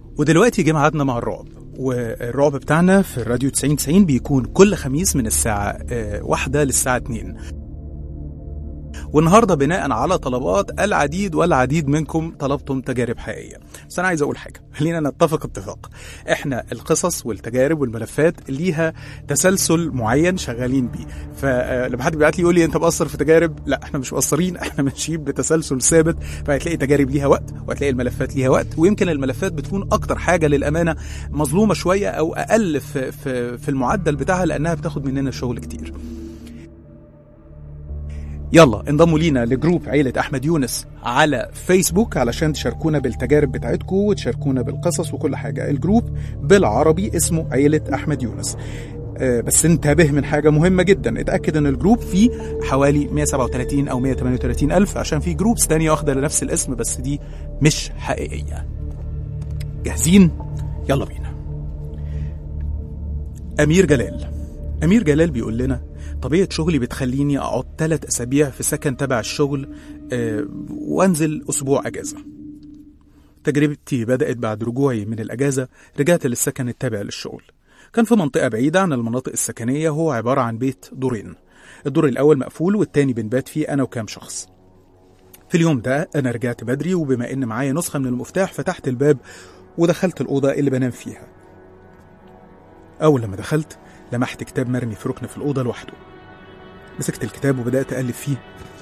ودلوقتي جه ميعادنا مع الرعب، والرعب بتاعنا في الراديو 90 بيكون كل خميس من الساعة 1 للساعة 2. والنهاردة بناء على طلبات العديد والعديد منكم طلبتم تجارب حقيقية. بس أنا عايز أقول حاجة، خلينا نتفق اتفاق. إحنا القصص والتجارب والملفات ليها تسلسل معين شغالين بيه، فلما حد بيبعت لي يقول لي أنت مقصر في تجارب، لا إحنا مش مقصرين، إحنا ماشيين بتسلسل ثابت. فهتلاقي تجارب ليها وقت وهتلاقي الملفات ليها وقت، ويمكن الملفات بتكون أكتر حاجة للأمانة مظلومة شوية أو أقل في المعدل بتاعها، لأنها بتاخد مننا شغل كتير. يلا انضموا لينا لجروب عيلة أحمد يونس على فيسبوك علشان تشاركونا بالتجارب بتاعتكم وتشاركونا بالقصص وكل حاجة. الجروب بالعربي اسمه عيلة أحمد يونس. بس انتبه من حاجة مهمة جدا، اتأكد ان الجروب فيه حوالي 137 أو 138 ألف، عشان فيه جروبس تانية واخدة لنفس الاسم بس دي مش حقيقية. جاهزين؟ يلا بينا. أمير جلال بيقول لنا: طبيعة شغلي بتخليني أقعد 3 أسابيع في سكن تبع الشغل وأنزل أسبوع أجازة. تجربتي بدأت بعد رجوعي من الأجازة، رجعت للسكن التابع للشغل. كان في منطقة بعيدة عن المناطق السكنية، هو عبارة عن بيت دورين. الدور الأول مقفول والتاني بنبات فيه أنا وكام شخص. في اليوم ده أنا رجعت بدري، وبما إن معايا نسخة من المفتاح فتحت الباب ودخلت الأوضة اللي بنام فيها. أول لما دخلت لمحت كتاب مرمي في ركن في الأوضة لوحده. مسكت الكتاب وبدأت أقلب فيه.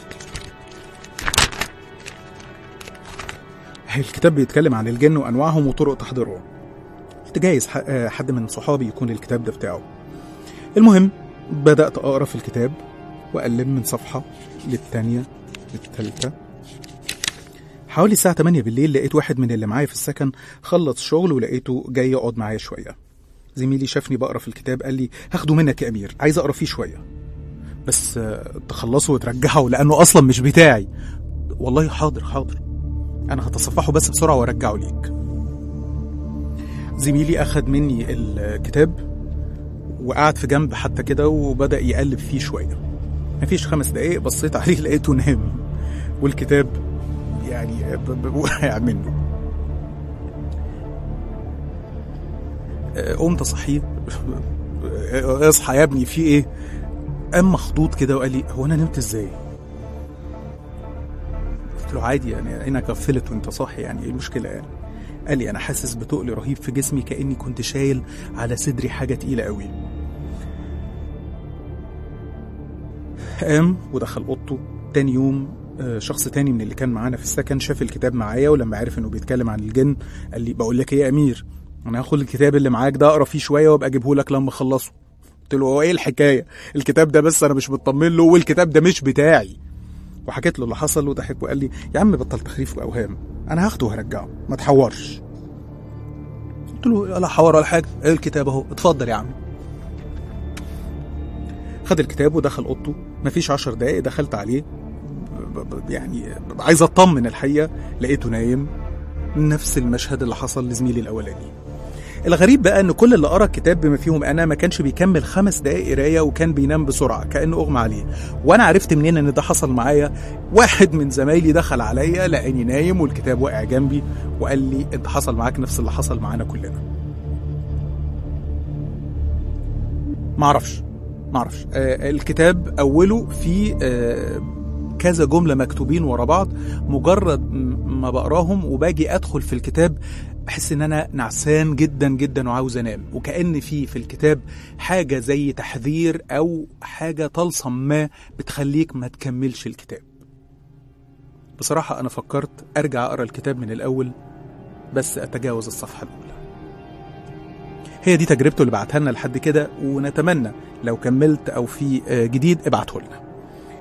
الكتاب بيتكلم عن الجن وأنواعهم وطرق تحضيرهم. قلت جايز حد من صحابي يكون الكتاب ده بتاعه. المهم بدأت أقرأ في الكتاب وأقلب من صفحة للتانية للتالتة. حوالي الساعة 8 بالليل لقيت واحد من اللي معايا في السكن خلص شغل ولقيته جاي يقعد معايا شوية. زميلي شافني بقرأ في الكتاب قال لي: هاخده منك يا أمير، عايز أقرأ فيه شوية بس تخلصه وترجعه لأنه أصلا مش بتاعي. والله حاضر، أنا هتصفحه بس بسرعة وارجعه ليك. زميلي أخد مني الكتاب وقعد في جنب حتى كده وبدأ يقلب فيه شوية. مفيش 5 دقايق بصيت عليه لقيته نام والكتاب يعني وقع منه. قمت صحيت: اصحى يا ابني في ايه؟ قام مخضوض كده وقال لي: هو انا نمت ازاي؟ قلت له: عادي يعني عينك غفلت وانت صاحي، يعني ايه المشكله يعني؟ قال لي: انا حاسس بتقل رهيب في جسمي كاني كنت شايل على صدري حاجه تقيله قوي. قام ودخل اوضته. تاني يوم شخص تاني من اللي كان معانا في السكن شاف الكتاب معايا، ولما عرف انه بيتكلم عن الجن قال لي: بقول لك ايه يا امير، انا هاخد الكتاب اللي معاك ده اقرا فيه شويه وابقى اجيبه لك لما اخلصه. قلت له: هو ايه الحكايه؟ الكتاب ده بس انا مش مطمن له والكتاب ده مش بتاعي. وحكيت له اللي حصل وضحك وقال لي: يا عم بطل تخريف واوهام، انا هاخده وهرجعه، ما تحورش. قلت له: لا حور ولا حاجه، ايه الكتاب اهو، اتفضل يا عم. خد الكتاب ودخل اوضته. مفيش 10 دقايق دخلت عليه يعني عايز اطمن. الحقيقه لقيته نايم، نفس المشهد اللي حصل لزميلي الاولاني. الغريب بقى ان كل اللي قرا الكتاب بما فيهم انا ما كانش بيكمل 5 دقايق قرايه وكان بينام بسرعه كانه اغمى عليه. وانا عرفت منين ان ده حصل معايا؟ واحد من زمايلي دخل عليا لقاني نايم والكتاب واقع جنبي وقال لي: انت حصل معاك نفس اللي حصل معانا كلنا. معرفش الكتاب اوله في كذا جمله مكتوبين ورا بعض، مجرد ما بقراهم وباجي ادخل في الكتاب بحس ان انا نعسان جدا جدا وعاوز انام، وكأن في الكتاب حاجة زي تحذير او حاجة طلسم ما بتخليك ما تكملش الكتاب. بصراحة انا فكرت ارجع اقرا الكتاب من الاول بس اتجاوز الصفحة الاولى. هي دي تجربته اللي بعتها لنا لحد كده، ونتمنى لو كملت او في جديد ابعته لنا.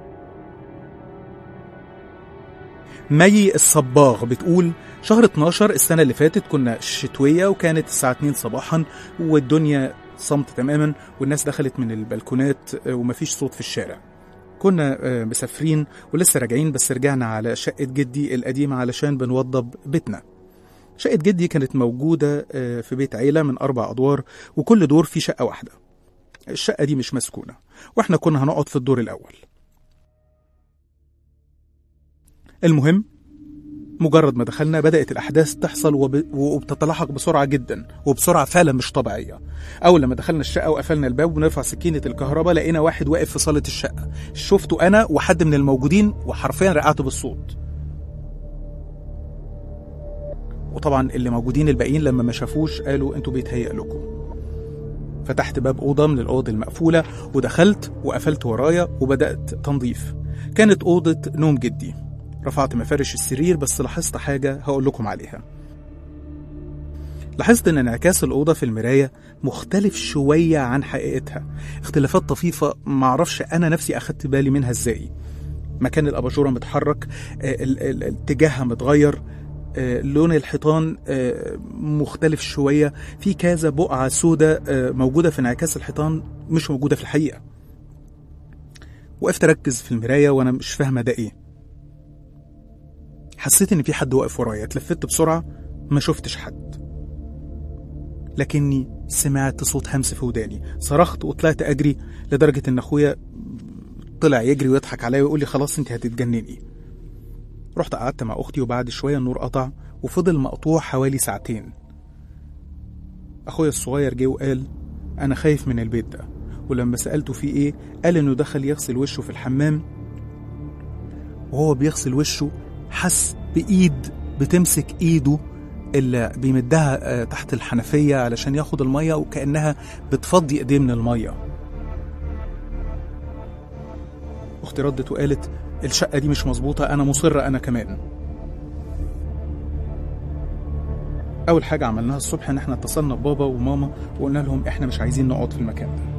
مي الصباغ بتقول: شهر 12 السنة اللي فاتت كنا شتوية وكانت الساعة 2 صباحا والدنيا صمت تماما والناس دخلت من البلكونات ومفيش صوت في الشارع. كنا مسافرين ولسه راجعين، بس رجعنا على شقة جدي القديمة علشان بنوضب بيتنا. شقة جدي كانت موجودة في بيت عيلة من 4 أدوار وكل دور فيه شقة واحدة. الشقة دي مش مسكونة واحنا كنا هنقعد في الدور الأول. المهم مجرد ما دخلنا بدأت الأحداث تحصل وبتتلاحق بسرعة جدا وبسرعة فعلا مش طبيعية. أول لما دخلنا الشقة وقفلنا الباب ونرفع سكينة الكهرباء لقينا واحد واقف في صالة الشقة، شفته أنا وحد من الموجودين وحرفيا رقعت بالصوت. وطبعا اللي موجودين الباقيين لما ما شافوش قالوا انتوا بيتهيأ لكم. فتحت باب أوضة من الأوض المقفولة ودخلت وقفلت ورايا وبدأت تنظيف. كانت أوضة نوم جدي. رفعت مفارش السرير بس لاحظت حاجة هقول لكم عليها. لاحظت ان انعكاس الأوضة في المراية مختلف شوية عن حقيقتها، اختلافات طفيفة معرفش انا نفسي اخدت بالي منها ازاي. مكان الأباجورة متحرك، اتجاهها متغير، لون الحيطان مختلف شوية، في كذا بقعة سودة موجودة في انعكاس الحيطان مش موجودة في الحقيقة. وقفت أركز في المراية وأنا مش فاهمة ده إيه. حسيت إن في حد واقف ورايا، اتلفت بسرعة ما شفتش حد، لكني سمعت صوت همس في وداني. صرخت وطلعت أجري لدرجة إن أخويا طلع يجري ويضحك عليا ويقول لي خلاص أنت هتتجنني. رحت قعدت مع أختي وبعد شوية النور قطع وفضل مقطوع حوالي ساعتين. أخويا الصغير جه وقال أنا خايف من البيت ده، ولما سألته فيه إيه قال إنه دخل يغسل وشه في الحمام، وهو بيغسل وشه حس بإيد بتمسك إيده اللي بيمدها تحت الحنفية علشان ياخد المية وكأنها بتفضي إيديه من المية. أختي ردت وقالت الشقة دي مش مظبوطة، أنا مصرة أنا كمان. أول حاجة عملناها الصبح إن احنا اتصلنا ببابا وماما وقلنا لهم احنا مش عايزين نقعد في المكان ده.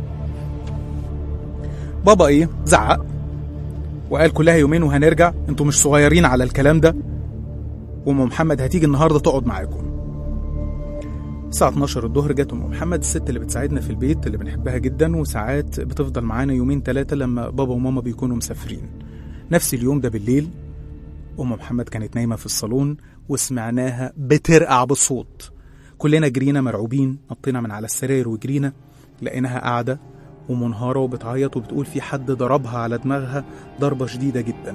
بابا إيه زعق وقال كلها يومين وهنرجع، انتوا مش صغيرين على الكلام ده، وأم محمد هتيجي النهاردة تقعد معاكم. الساعة 12 الظهر جت أم محمد، الست اللي بتساعدنا في البيت اللي بنحبها جدا وساعات بتفضل معانا يومين 3 لما بابا وماما بيكونوا مسافرين. نفس اليوم ده بالليل أم محمد كانت نايمة في الصالون وسمعناها بترقع بالصوت. كلنا جرينا مرعوبين، نطينا من على السرير وجرينا، لقيناها قاعدة ومنهارة وبتعيط وبتقول في حد ضربها على دماغها ضربة شديدة جدا.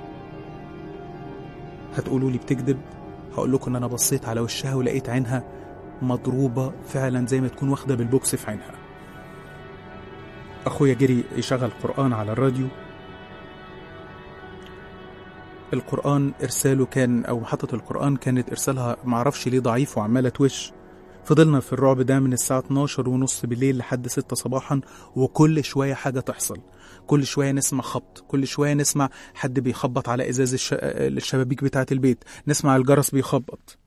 هتقولوا لي بتكذب؟ هقول لكم ان انا بصيت على وشها ولقيت عينها مضروبة فعلا زي ما تكون واخدة بالبوكس في عينها. اخويا جري يشغل قرآن على الراديو. القرآن ارساله كان او محطة القرآن كانت ارسالها معرفش ليه ضعيف وعمالة توش. فضلنا في الرعب ده من الساعة 12:30 بالليل لحد 6 صباحا، وكل شوية حاجة تحصل، كل شوية نسمع خبط، كل شوية نسمع حد بيخبط على إزاز الشبابيك بتاعة البيت، نسمع الجرس بيخبط.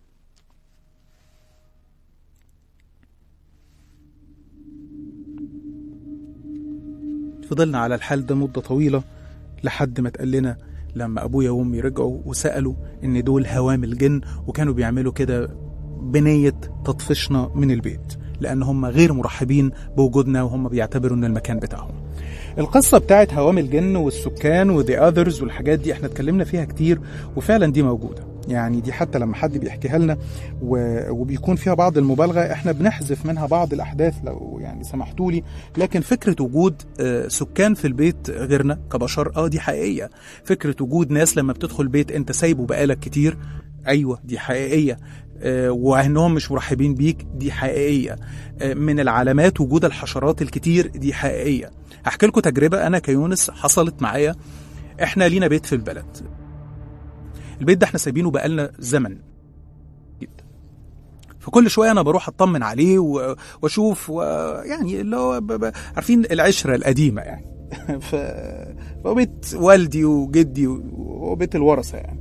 فضلنا على الحال ده مدة طويلة لحد ما اتقال لنا لما أبويا وأمي رجعوا وسألوا إن دول هوامل جن، وكانوا بيعملوا كده بنية تطفشنا من البيت لأن هم غير مرحبين بوجودنا وهم بيعتبروا إن المكان بتاعهم. القصة بتاعت هوامل الجن والسكان وذي أذرز والحاجات دي احنا اتكلمنا فيها كتير وفعلا دي موجودة. يعني دي حتى لما حد بيحكيها لنا وبيكون فيها بعض المبالغة احنا بنحذف منها بعض الأحداث لو يعني سمحتوا لي، لكن فكرة وجود سكان في البيت غيرنا كبشر دي حقيقية. فكرة وجود ناس لما بتدخل بيت انت سايبه بقالك كتير، أيوة دي حقيقية. وانهم مش مرحبين بيك دي حقيقية. من العلامات وجود الحشرات الكتير دي حقيقية. هحكي لكم تجربة أنا كيونس حصلت معايا. إحنا لينا بيت في البلد، البيت ده إحنا سايبينه بقالنا زمن جدا، فكل شوية أنا بروح أطمن عليه وأشوف يعني اللي هو عارفين العشرة القديمة يعني فهو بيت والدي وجدي وبيت الورثة يعني.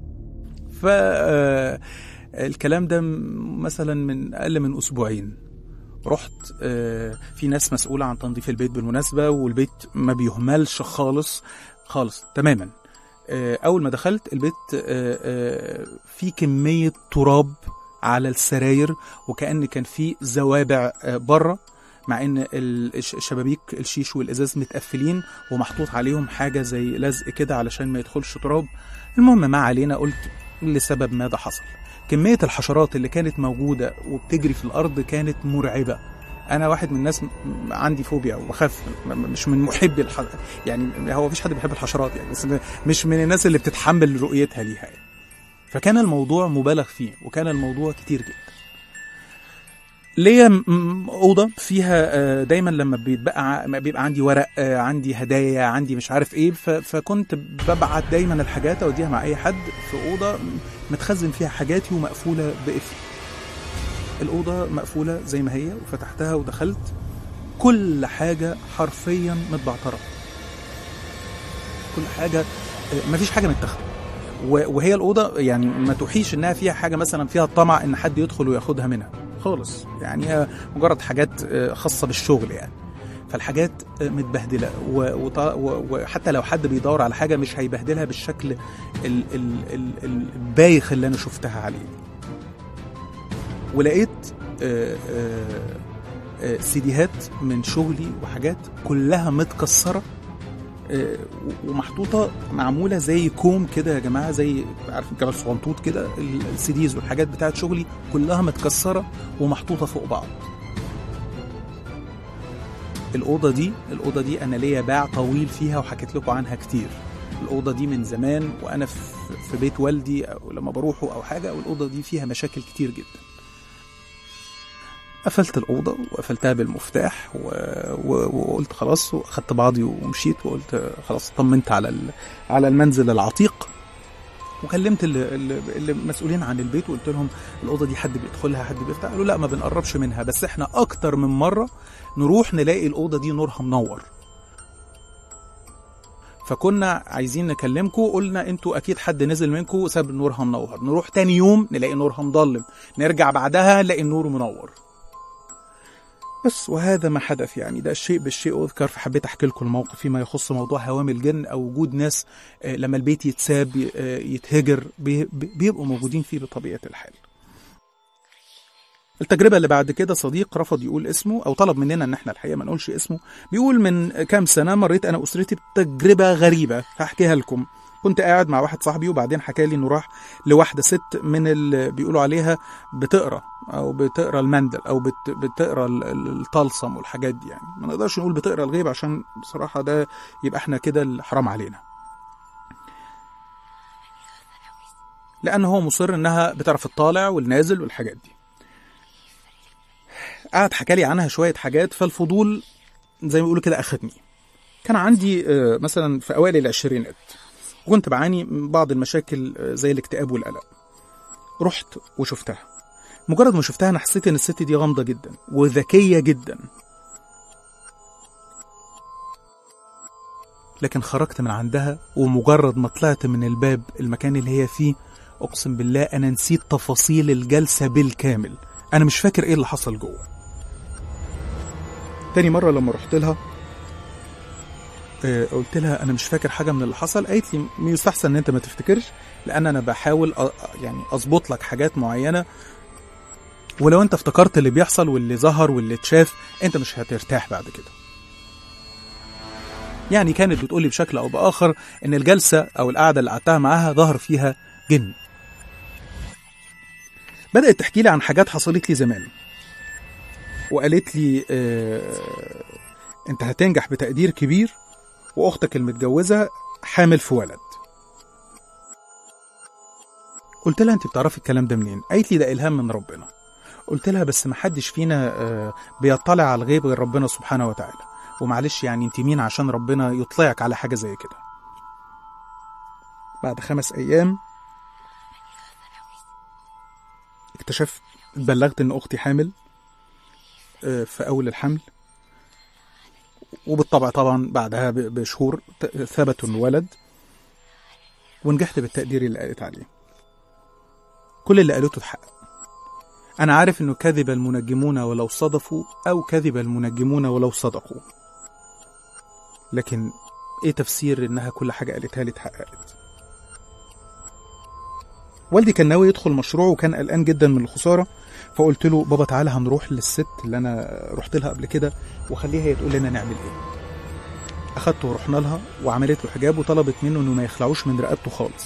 فالكلام ده مثلا من أقل من أسبوعين رحت. في ناس مسؤولة عن تنظيف البيت بالمناسبة، والبيت ما بيهملش خالص تماما. أول ما دخلت البيت في كمية تراب على السراير، وكأن كان في زوابع بره، مع ان الشبابيك الشيش والازاز متقفلين ومحطوط عليهم حاجة زي لزق كده علشان ما يدخلش تراب. المهم ما علينا، قلت لسبب ماذا حصل. كمية الحشرات اللي كانت موجودة وبتجري في الأرض كانت مرعبة. أنا واحد من الناس عندي فوبيا وبخاف، مش من محبي يعني هو مفيش حد بيحب الحشرات يعني، بس مش من الناس اللي بتتحمل رؤيتها ليها يعني. فكان الموضوع مبالغ فيه، وكان الموضوع كتير جدا. ليا أوضة فيها دايما لما بيبقى عندي ورق، عندي هدايا، عندي مش عارف ايه، فكنت ببعت دايما الحاجات اوديها مع اي حد في أوضة متخزن فيها حاجاتي ومقفولة بقفل. الأوضة مقفولة زي ما هي، وفتحتها ودخلت، كل حاجة حرفيا متبعترة، كل حاجة، مفيش حاجة متاخده. وهي الأوضة يعني ما توحيش إنها فيها حاجة مثلا فيها الطمع إن حد يدخل وياخدها منها خالص، يعني مجرد حاجات خاصة بالشغل يعني. فالحاجات متبهدلة، وحتى لو حد بيدور على حاجة مش هيبهدلها بالشكل البايخ اللي أنا شفتها عليه. ولقيت سيديهات من شغلي وحاجات كلها متكسرة ومحطوطة، معمولة زي كوم كده يا جماعة، زي عارف جبل صغنطوط كده. السيديز والحاجات بتاعت شغلي كلها متكسرة ومحطوطة فوق بعض. الأوضة دي أنا ليا باع طويل فيها وحكيت لكم عنها كتير. الأوضة دي من زمان وأنا في بيت والدي أو لما بروحه أو حاجة، والأوضة دي فيها مشاكل كتير جدا. قفلت الأوضة وقفلتها بالمفتاح وقلت خلاص، وأخدت بعضي ومشيت، وقلت خلاص طمنت على المنزل العتيق، وكلمت اللي مسؤولين عن البيت وقلت لهم الأوضة دي حد بيدخلها، حد بيفتح؟ قالوا لا ما بنقربش منها، بس احنا أكتر من مرة نروح نلاقي الأوضة دي نورها منور. فكنا عايزين نكلمكم، قلنا انتوا اكيد حد نزل منكم وساب نورها منور. نروح تاني يوم نلاقي نورها مضلم، نرجع بعدها نلاقي النور منور. بس وهذا ما حدث يعني. ده الشيء بالشيء أذكر. فحبيت أحكي لكم الموقف فيما يخص موضوع هوام الجن أو وجود ناس لما البيت يتساب يتهجر بيبقوا موجودين فيه بطبيعة الحال. التجربة اللي بعد كده صديق رفض يقول اسمه أو طلب مننا إن احنا الحقيقة ما نقولش اسمه. بيقول من كام سنة مريت أنا أسرتي بتجربة غريبة هحكيها لكم. كنت قاعد مع واحد صاحبي وبعدين حكى لي إنه راح لواحدة ست من اللي بيقولوا عليها بتقرأ المندل أو بتقرأ الطلسم والحاجات دي. يعني ما نقدرش نقول بتقرأ الغيب عشان بصراحة ده يبقى احنا كده حرام علينا، لأن هو مصر إنها بتعرف الطالع والنازل والحاجات دي. قعد حكى لي عنها شوية حاجات، فالفضول زي ما بيقولوا كده أخدني. كان عندي مثلا في أوائل العشرينات كنت بعاني من بعض المشاكل زي الاكتئاب والقلق. رحت وشفتها. مجرد ما شفتها أنا حسيت إن الست دي غامضة جدا وذكية جدا، لكن خرجت من عندها ومجرد ما طلعت من الباب المكان اللي هي فيه أقسم بالله أنا نسيت تفاصيل الجلسة بالكامل. أنا مش فاكر إيه اللي حصل جوه. تاني مرة لما رحت لها قلت لها أنا مش فاكر حاجة من اللي حصل. قالت لي يستحسن إن أنت ما تفتكرش، لأن أنا بحاول يعني أظبط لك حاجات معينة، ولو أنت افتكرت اللي بيحصل واللي ظهر واللي اتشاف أنت مش هترتاح بعد كده. يعني كانت بتقولي بشكل أو بآخر إن الجلسة أو القعدة اللي قعدتها معاها ظهر فيها جن. بدأت تحكي لي عن حاجات حصلت لي زمان، وقالت لي أنت هتنجح بتقدير كبير، وأختك المتجوزة حامل في ولد. قلت لها أنت بتعرفي الكلام ده منين؟ قالت لي ده إلهام من ربنا. قلت لها بس محدش فينا بيطلع على الغيب غير ربنا سبحانه وتعالى، ومعلش يعني انت مين عشان ربنا يطلعك على حاجة زي كده؟ بعد 5 أيام اكتشفت، اتبلغت ان اختي حامل في اول الحمل، وبالطبع طبعا بعدها بشهور ثبت انه ولد، ونجحت بالتقدير اللي قالت عليه. كل اللي قالته اتحقق. انا عارف انه كذب المنجمون ولو صدفوا، او كذب المنجمون ولو صدقوا، لكن ايه تفسير انها كل حاجة قالتها لي اتحققت؟ والدي كان ناوي يدخل مشروع وكان قلقان جدا من الخسارة، فقلت له بابا تعالى هنروح للست اللي انا رحت لها قبل كده وخليها هي تقول لنا نعمل ايه. اخدته ورحنا لها وعملت له حجاب وطلبت منه انه ما يخلعوش من رقبته خالص،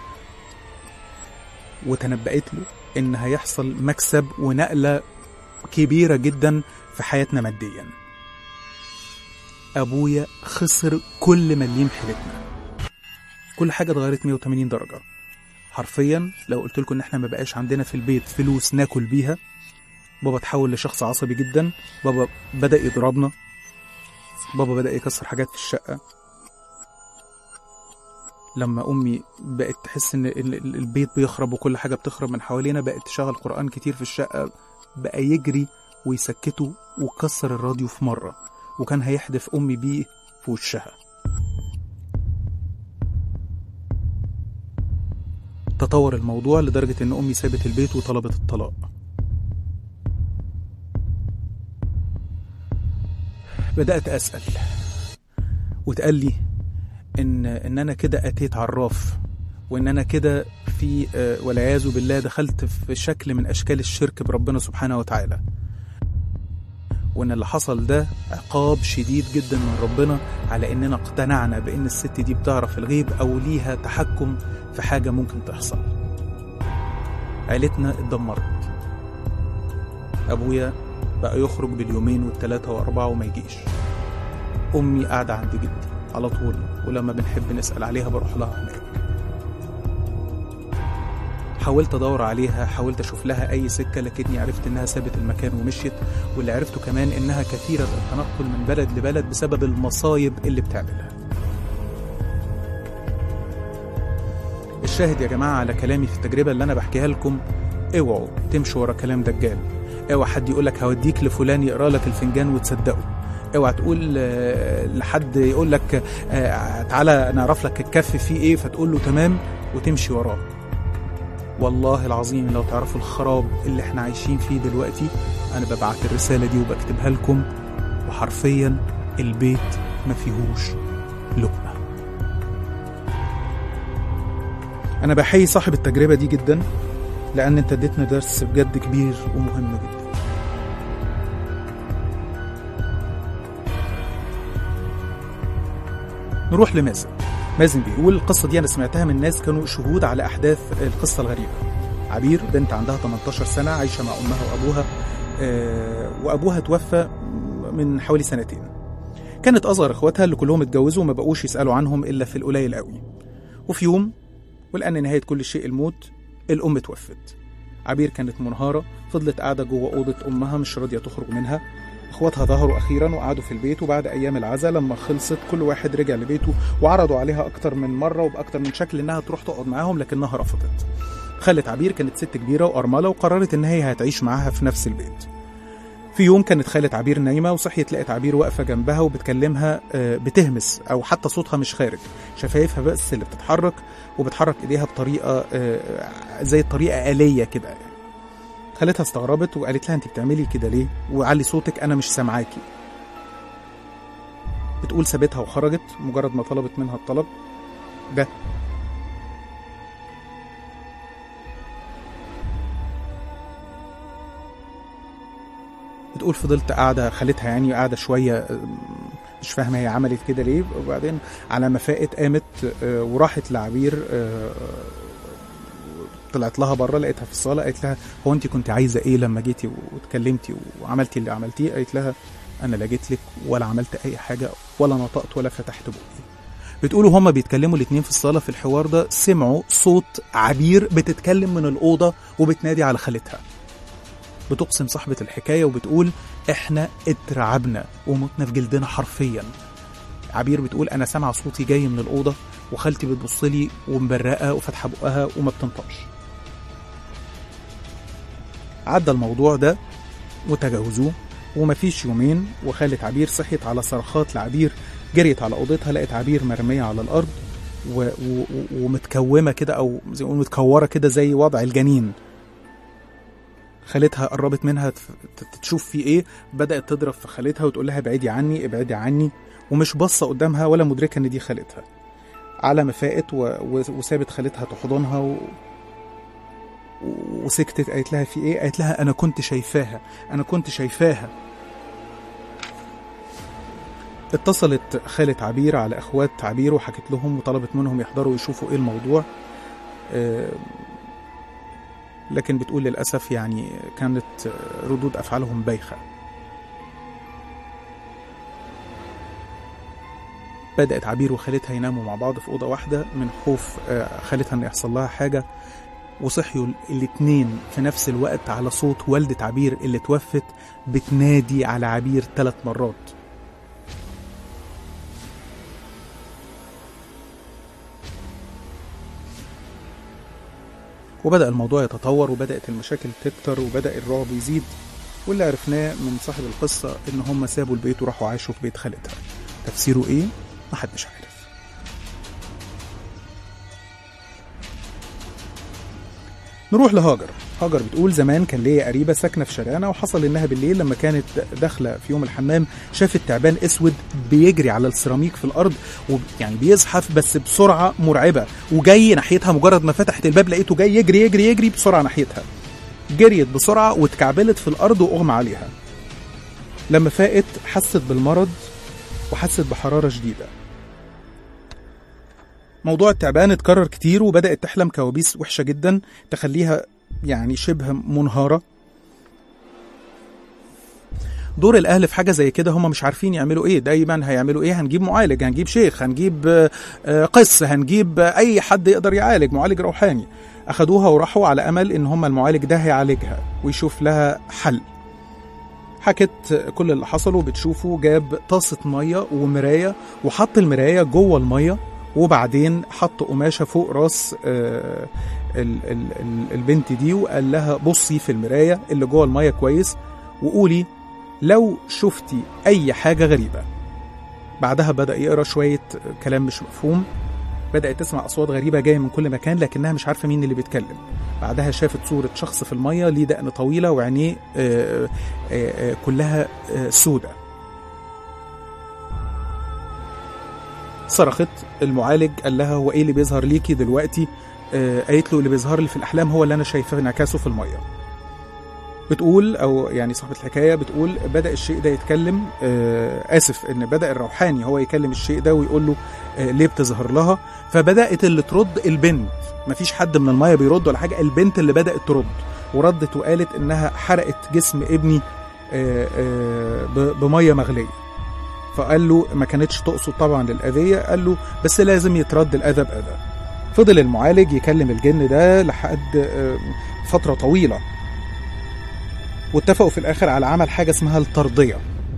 وتنبأت له ان هيحصل مكسب ونقلة كبيرة جدا في حياتنا ماديا. ابويا خسر كل مليم حيلتنا، كل حاجة اتغيرت 180 درجة. حرفيا لو قلت لكم ان احنا ما بقاش عندنا في البيت فلوس ناكل بيها، بابا تحول لشخص عصبي جدا. بابا بدأ يضربنا، بابا بدأ يكسر حاجات في الشقة. لما أمي بقت تحس إن البيت بيخرب وكل حاجة بتخرب من حوالينا، بقت تشغل قرآن كتير في الشقة، بقى يجري ويسكته وكسر الراديو في مرة، وكان هيحدف أمي بيه في وشها. تطور الموضوع لدرجة إن أمي سابت البيت وطلبت الطلاق. بدأت أسأل، وتقال لي إن أنا كده أتيت عراف، وإن أنا كده في والعياذ بالله دخلت في شكل من أشكال الشرك بربنا سبحانه وتعالى، وإن اللي حصل ده عقاب شديد جدا من ربنا على إننا اقتنعنا بإن الست دي بتعرف الغيب أو ليها تحكم في حاجة ممكن تحصل. عيلتنا اتدمرت. أبويا بقى يخرج باليومين والثلاثة وأربعة وما يجيش. أمي قاعدة عند جدي على طول، ولما بنحب نسأل عليها بروح لها هناك. حاولت أدور عليها، حاولت أشوف لها أي سكة، لكني عرفت إنها سابت المكان ومشيت. واللي عرفته كمان إنها كثيرة التنقل من بلد لبلد بسبب المصايب اللي بتعملها. الشاهد يا جماعة على كلامي في التجربة اللي أنا بحكيها لكم، اوعوا تمشوا ورا كلام دجال. اوعى حد يقولك هوديك لفلان يقرأ لك الفنجان وتصدقه. اوعى تقول لحد يقول لك تعالى نعرف لك الكف فيه ايه فتقول له تمام وتمشي وراه. والله العظيم لو تعرفوا الخراب اللي احنا عايشين فيه دلوقتي، انا ببعت الرسالة دي وبكتبها لكم، وحرفيا البيت ما فيهوش لقمة. انا بحيي صاحب التجربة دي جدا، لان انت اديتنا درس بجد كبير ومهم جدا. نروح لمازن. مازن بيقول القصة دي أنا سمعتها من ناس كانوا شهود على أحداث القصة الغريبة. عبير بنت عندها 18 سنة عايشة مع أمها وأبوها، وأبوها توفى من حوالي 2 سنين. كانت أصغر إخواتها اللي كلهم اتجوزوا وما بقوش يسألوا عنهم إلا في القليل قوي. وفي يوم، ولأن نهاية كل شيء الموت، الأم توفت. عبير كانت منهارة، فضلت قاعدة جوه أوضة أمها مش راضية تخرج منها. اخواتها ظهروا اخيرا وقعدوا في البيت، وبعد ايام العزاء لما خلصت كل واحد رجع لبيته، وعرضوا عليها اكتر من مره وباكتر من شكل انها تروح تقعد معاهم، لكنها رفضت. خالة عبير كانت ست كبيره وارمله، وقررت ان هي هتعيش معاها في نفس البيت. في يوم كانت خالة عبير نايمه وصحيت لقت عبير واقفه جنبها وبتكلمها، بتهمس او حتى صوتها مش خارج، شفايفها بس اللي بتتحرك، وبتحرك ايديها بطريقه زي الطريقه آلية كده. خالتها استغربت وقالت لها انت بتعملي كده ليه؟ وعلي صوتك انا مش سامعاكي. بتقول سابتها وخرجت مجرد ما طلبت منها الطلب ده. بتقول فضلت قاعدة، خالتها يعني قاعدة شوية مش فاهمة هي عملت كده ليه، وبعدين على ما فاقت قامت وراحت لعبير، طلعت لها بره لقيتها في الصاله. قالت لها هو انت كنت عايزه ايه لما جيتي واتكلمتي وعملتي اللي عملتيه؟ قالت لها انا لا جيت لك ولا عملت اي حاجه ولا نطقت ولا فتحت بقي. بتقولوا هما بيتكلموا الاثنين في الصاله في الحوار ده، سمعوا صوت عبير بتتكلم من الاوضه وبتنادي على خالتها. بتقسم صاحبه الحكايه وبتقول احنا اترعبنا ومتنا في جلدنا حرفيا. عبير بتقول انا سامعه صوتي جاي من الاوضه، وخالتي بتبص لي ومبرقه وفتحه بقها وما بتنطقش. عدى الموضوع ده وتجاوزوه، ومفيش يومين وخالة عبير صحيت على صرخات لعبير. جريت على اوضتها لقت عبير مرميه على الارض ومتكومه كده، او زي ما متكوره كده زي وضع الجنين. خالتها قربت منها تشوف في ايه، بدات تضرب في خالتها وتقول لها ابعدي عني ابعدي عني، ومش باصه قدامها ولا مدركه ان دي خالتها. على ما فاقت وسابت خالتها تحضنها وسكتت. قالت لها في ايه؟ قالت لها انا كنت شايفاها. اتصلت خالة عبير على اخوات عبير وحكت لهم وطلبت منهم يحضروا يشوفوا ايه الموضوع، لكن بتقول للأسف يعني كانت ردود أفعالهم بايخة. بدأت عبير وخالتها يناموا مع بعض في أوضة واحدة من خوف خالتها إن يحصل لها حاجة، وصحيوا الاتنين في نفس الوقت على صوت والدة عبير اللي توفت بتنادي على عبير 3 مرات. وبدأ الموضوع يتطور وبدأت المشاكل تكتر وبدأ الرعب يزيد، واللي عرفناه من صاحب القصة إن هم سابوا البيت وراحوا عاشوا في بيت خالتها. تفسيره إيه؟ محدش عارف. نروح لهاجر. هاجر بتقول زمان كان ليا قريبة ساكنة في شارعنا، وحصل إنها بالليل لما كانت داخلة في يوم الحمام شافت تعبان أسود بيجري على السيراميك في الأرض، ويعني بيزحف بس بسرعة مرعبة وجاي ناحيتها. مجرد ما فتحت الباب لقيته جاي يجري يجري يجري بسرعة ناحيتها. جريت بسرعة واتكعبلت في الأرض وأغمى عليها. لما فاقت حست بالمرض وحست بحرارة شديدة. موضوع التعبان اتكرر كتير وبدأت تحلم كوابيس وحشة جدا تخليها يعني شبه منهارة. دور الأهل في حاجة زي كده هم مش عارفين يعملوا ايه. دايما هيعملوا ايه؟ هنجيب معالج، هنجيب شيخ، هنجيب قس، هنجيب أي حد يقدر يعالج، معالج روحاني. أخدوها وراحوا على أمل إن هم المعالج ده هيعالجها ويشوف لها حل. حكت كل اللي حصل وبتشوفه. جاب طاسة مية ومراية وحط المراية جوه المية، وبعدين حط قماشة فوق راس البنت دي وقال لها بصي في المراية اللي جوه المية كويس وقولي لو شفتي أي حاجة غريبة. بعدها بدأ يقرأ شوية كلام مش مفهوم. بدأت تسمع أصوات غريبة جاية من كل مكان لكنها مش عارفة مين اللي بيتكلم. بعدها شافت صورة شخص في المية ليه دقن طويلة وعينيه كلها سودة. صرخت. المعالج قال لها هو ايه اللي بيظهر ليكي دلوقتي؟ قالت له اللي بيظهر لي في الأحلام هو اللي أنا شايفاه انعكاسه في المية. بتقول أو يعني صاحبة الحكاية بتقول بدأ الشيء ده يتكلم. آسف إن بدأ الروحاني هو يكلم الشيء ده ويقول له ليه بتظهر لها. فبدأت اللي ترد البنت، مفيش حد من المية بيرد ولا حاجة، البنت اللي بدأت ترد وردت وقالت إنها حرقت جسم ابني بمية مغلية. فقال له ما كانتش تقصد طبعا للأذية، قال له بس لازم يترد الأذى بأذى. فضل المعالج يكلم الجن ده لحد فترة طويلة، واتفقوا في الآخر على عمل حاجة اسمها الترضية.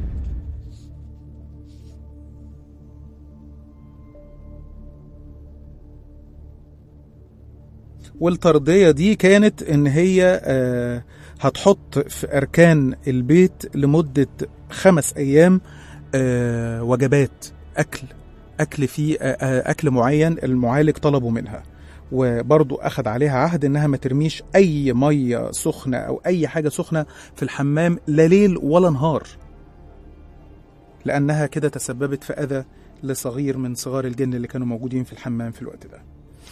والترضية دي كانت إن هي هتحط في أركان البيت لمدة 5 أيام وجبات أكل فيه أكل معين المعالج طلبه منها، وبرضو أخذ عليها عهد إنها ما ترميش أي مية سخنة أو أي حاجة سخنة في الحمام لا ليل ولا نهار، لأنها كده تسببت في أذى لصغير من صغار الجن اللي كانوا موجودين في الحمام في الوقت ده.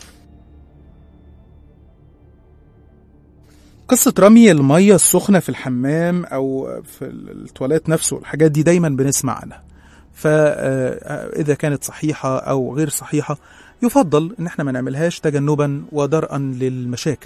قصة رمي المية السخنة في الحمام أو في التواليت نفسه، الحاجات دي دايما بنسمع عنها، فإذا كانت صحيحة أو غير صحيحة يفضل إن احنا ما نعملهاش تجنبا ودرءا للمشاكل.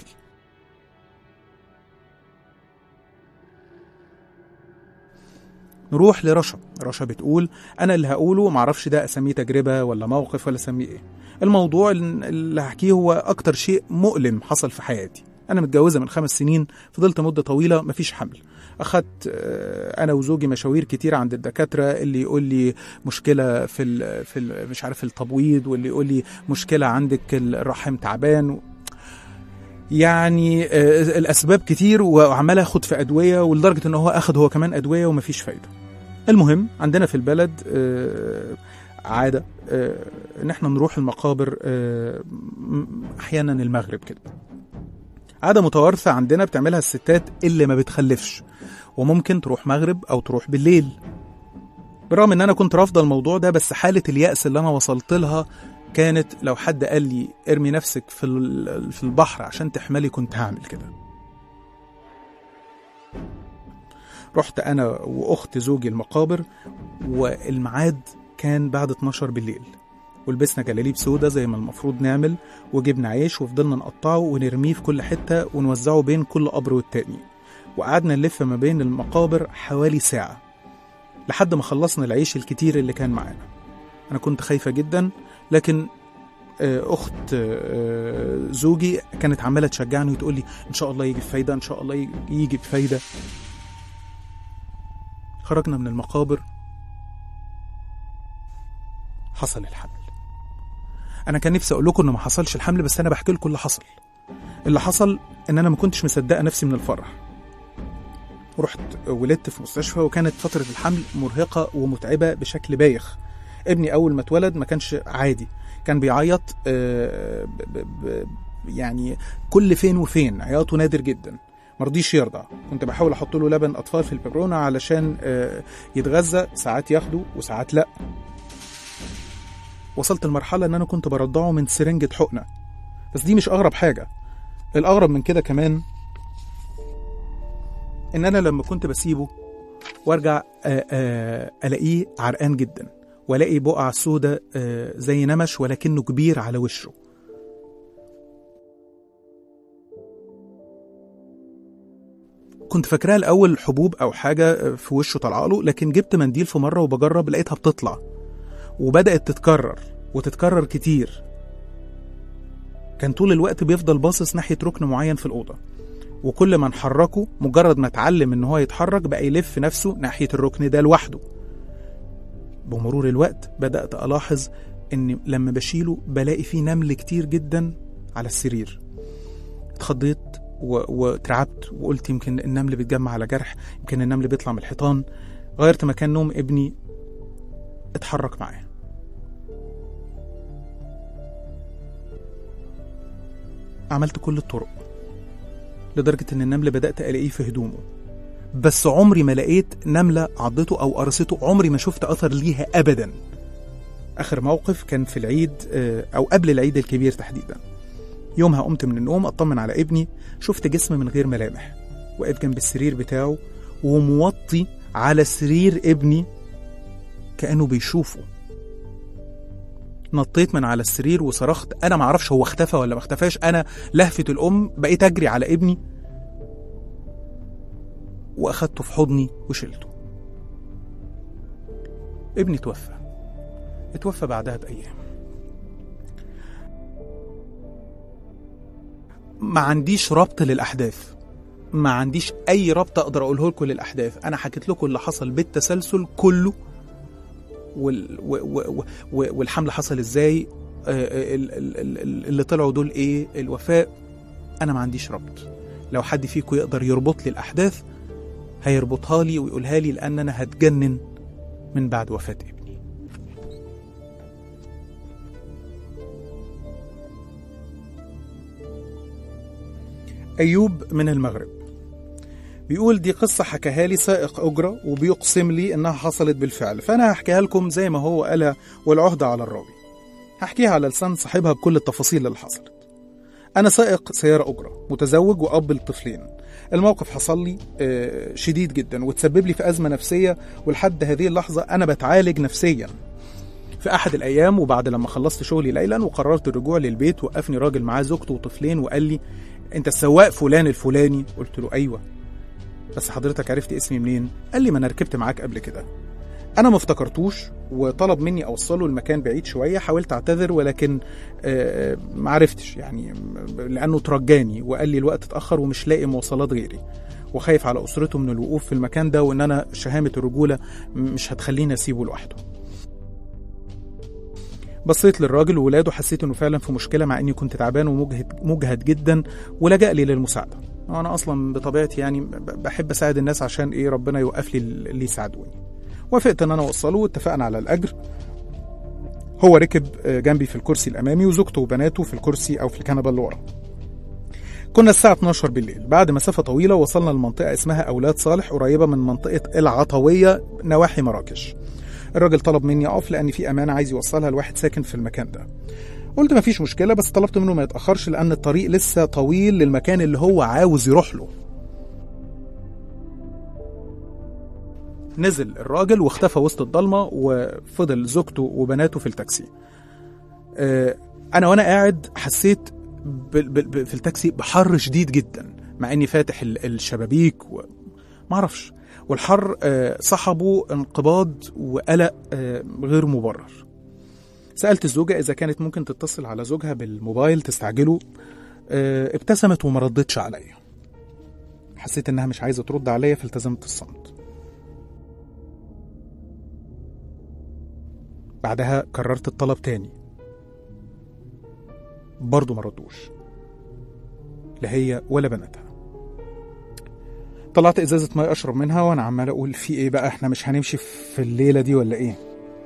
نروح لرشا. رشا بتقول أنا اللي هقوله معرفش ده أسميه تجربة ولا موقف ولا أسميه إيه. الموضوع اللي هحكيه هو أكتر شيء مؤلم حصل في حياتي. أنا متجوزة من 5 سنين، فضلت مدة طويلة مفيش حمل. أخدت أنا وزوجي مشاوير كتير عند الدكاترة، اللي يقول لي مشكلة في مش عارف التبويض، واللي يقول لي مشكلة عندك الرحم تعبان، يعني الأسباب كتير، وعمال أخد في أدوية، ولدرجة أنه هو أخد هو كمان أدوية ومفيش فايدة. المهم عندنا في البلد عادة إن احنا نروح المقابر أحيانا المغرب كده. عادة متوارثة عندنا بتعملها الستات اللي ما بتخلفش، وممكن تروح مغرب أو تروح بالليل. بالرغم إن أنا كنت رافضة الموضوع ده، بس حالة اليأس اللي أنا وصلت لها كانت لو حد قال لي ارمي نفسك في البحر عشان تحملي كنت هعمل كده. رحت أنا وأخت زوجي المقابر، والميعاد كان بعد 12 بالليل، ولبسنا جلاليب سودا زي ما المفروض نعمل، وجبنا عيش وفضلنا نقطعه ونرميه في كل حتة ونوزعه بين كل قبر والتاني، وقعدنا نلف ما بين المقابر حوالي ساعة لحد ما خلصنا العيش الكتير اللي كان معانا. أنا كنت خايفة جدا، لكن أخت زوجي كانت عمالة تشجعني وتقول لي إن شاء الله يجي بفايدة، إن شاء الله يجي بفايدة. خرجنا من المقابر، حصل الحمل. أنا كان نفسي أقول لكم إنه ما حصلش الحمل، بس أنا بحكي لكم اللي حصل. اللي حصل إن أنا ما كنتش مصدقة نفسي من الفرح. ورحت ولدت في مستشفى، وكانت فترة الحمل مرهقة ومتعبة بشكل بايخ. ابني أول ما اتولد ما كانش عادي، كان بيعيط يعني كل فين وفين، عياطه نادر جدا، مرضيش يرضع. كنت بحاول أحط له لبن أطفال في الببرونة علشان يتغذى، ساعات ياخده وساعات لأ. وصلت لمرحلة إن أنا كنت برضعه من سرنجة حقنة. بس دي مش أغرب حاجة، الأغرب من كده كمان إن أنا لما كنت بسيبه وارجع ألاقيه عرقان جدا، والاقي بقع سودة زي نمش ولكنه كبير على وشه. كنت فاكراها الأول حبوب أو حاجة في وشه طلعله، لكن جبت منديل في مرة وبجرب لقيتها بتطلع، وبدأت تتكرر وتتكرر كتير. كان طول الوقت بيفضل باصص ناحية ركن معين في الأوضة، وكل ما نحركه مجرد ما اتعلم ان هو يتحرك بقى يلف نفسه ناحية الركن ده لوحده. بمرور الوقت بدأت ألاحظ ان لما بشيله بلاقي فيه نمل كتير جدا على السرير. اتخضيت وترعبت وقلت يمكن النمل بيتجمع على جرح، يمكن النمل بيطلع من الحيطان. غيرت مكان نوم ابني، اتحرك معاه. عملت كل الطرق لدرجة ان النمل بدأت ألاقيه في هدومه، بس عمري ما لقيت نملة عضته أو قرصته، عمري ما شفت أثر ليها أبدا. آخر موقف كان في العيد أو قبل العيد الكبير تحديدا. يومها قمت من النوم أطمن على ابني، شفت جسم من غير ملامح واقف جنب السرير بتاعه وموطي على سرير ابني كأنه بيشوفه. نطيت من على السرير وصرخت، أنا معرفش هو اختفى ولا ما اختفاش. أنا لهفة الأم بقيت أجري على ابني وأخدته في حضني وشلته. ابني اتوفى بعدها بأيام. ما عنديش ربط للأحداث، ما عنديش أي ربط أقدر أقوله لكم للأحداث. أنا حكيت لكم اللي حصل بالتسلسل كله، والحمل حصل إزاي، اللي طلعوا دول إيه، الوفاء. أنا ما عنديش ربط. لو حد فيكم يقدر يربط لي الأحداث هيربطها لي ويقولها لي، لأن أنا هتجنن من بعد وفاة ابني. أيوب من المغرب بيقول دي قصة حكاها لي سائق أجرة وبيقسم لي إنها حصلت بالفعل، فأنا هحكيها لكم زي ما هو قالها، والعهدة على الراوي. هحكيها على لسان صاحبها بكل التفاصيل اللي حصلت. أنا سائق سيارة أجرة، متزوج وأب لطفلين. الموقف حصل لي شديد جدا وتسبب لي في أزمة نفسية، ولحد هذه اللحظة أنا بتعالج نفسيا. في أحد الأيام وبعد لما خلصت شغلي ليلا وقررت الرجوع للبيت، وقفني راجل معاه زوجته وطفلين وقال لي أنت السواق فلان الفلاني؟ قلت له أيوة. بس حضرتك عرفت اسمي منين؟ قال لي ما أنا ركبت معاك قبل كده. أنا ما افتكرتوش وطلب مني أوصله المكان بعيد شوية. حاولت أعتذر ولكن ما عرفتش يعني، لأنه ترجاني وقال لي الوقت اتأخر ومش لاقي مواصلات غيري، وخايف على أسرته من الوقوف في المكان ده، وإن أنا شهامة الرجولة مش هتخليني أسيبه لوحده. بصيت للراجل وولاده، حسيت إنه فعلا في مشكلة، مع إني كنت تعبان ومجهد جدا، ولجأ لي للمساعدة. أنا أصلا بطبيعتي يعني بحب أساعد الناس عشان إيه، ربنا يوقف لي اللي يساعدوني. وافقت ان انا اوصله واتفقنا على الاجر. هو ركب جنبي في الكرسي الامامي وزوجته وبناته في الكرسي او في الكنبه اللي ورا. كنا الساعه 12 بالليل. بعد مسافه طويله وصلنا لمنطقه اسمها اولاد صالح، قريبه من منطقه العطويه نواحي مراكش. الراجل طلب مني اقف لان في امانه عايز يوصلها لواحد ساكن في المكان ده. قلت مفيش مشكله، بس طلبت منه ما يتاخرش لان الطريق لسه طويل للمكان اللي هو عاوز يروح له. نزل الراجل واختفى وسط الضلمة، وفضل زوجته وبناته في التاكسي. أنا وأنا قاعد حسيت في التاكسي بحر شديد جدا، مع أني فاتح الشبابيك ومعرفش، والحر صحبه انقباض وقلق غير مبرر. سألت الزوجة إذا كانت ممكن تتصل على زوجها بالموبايل تستعجله. ابتسمت وما ردتش عليا. حسيت إنها مش عايزة ترد عليا فالتزمت الصمت. بعدها كررت الطلب تاني، برضو ما ردوش، لا هي ولا بناتها. طلعت ازازة ماء اشرب منها وانا عمال اقول في ايه بقى، احنا مش هنمشي في الليلة دي ولا ايه؟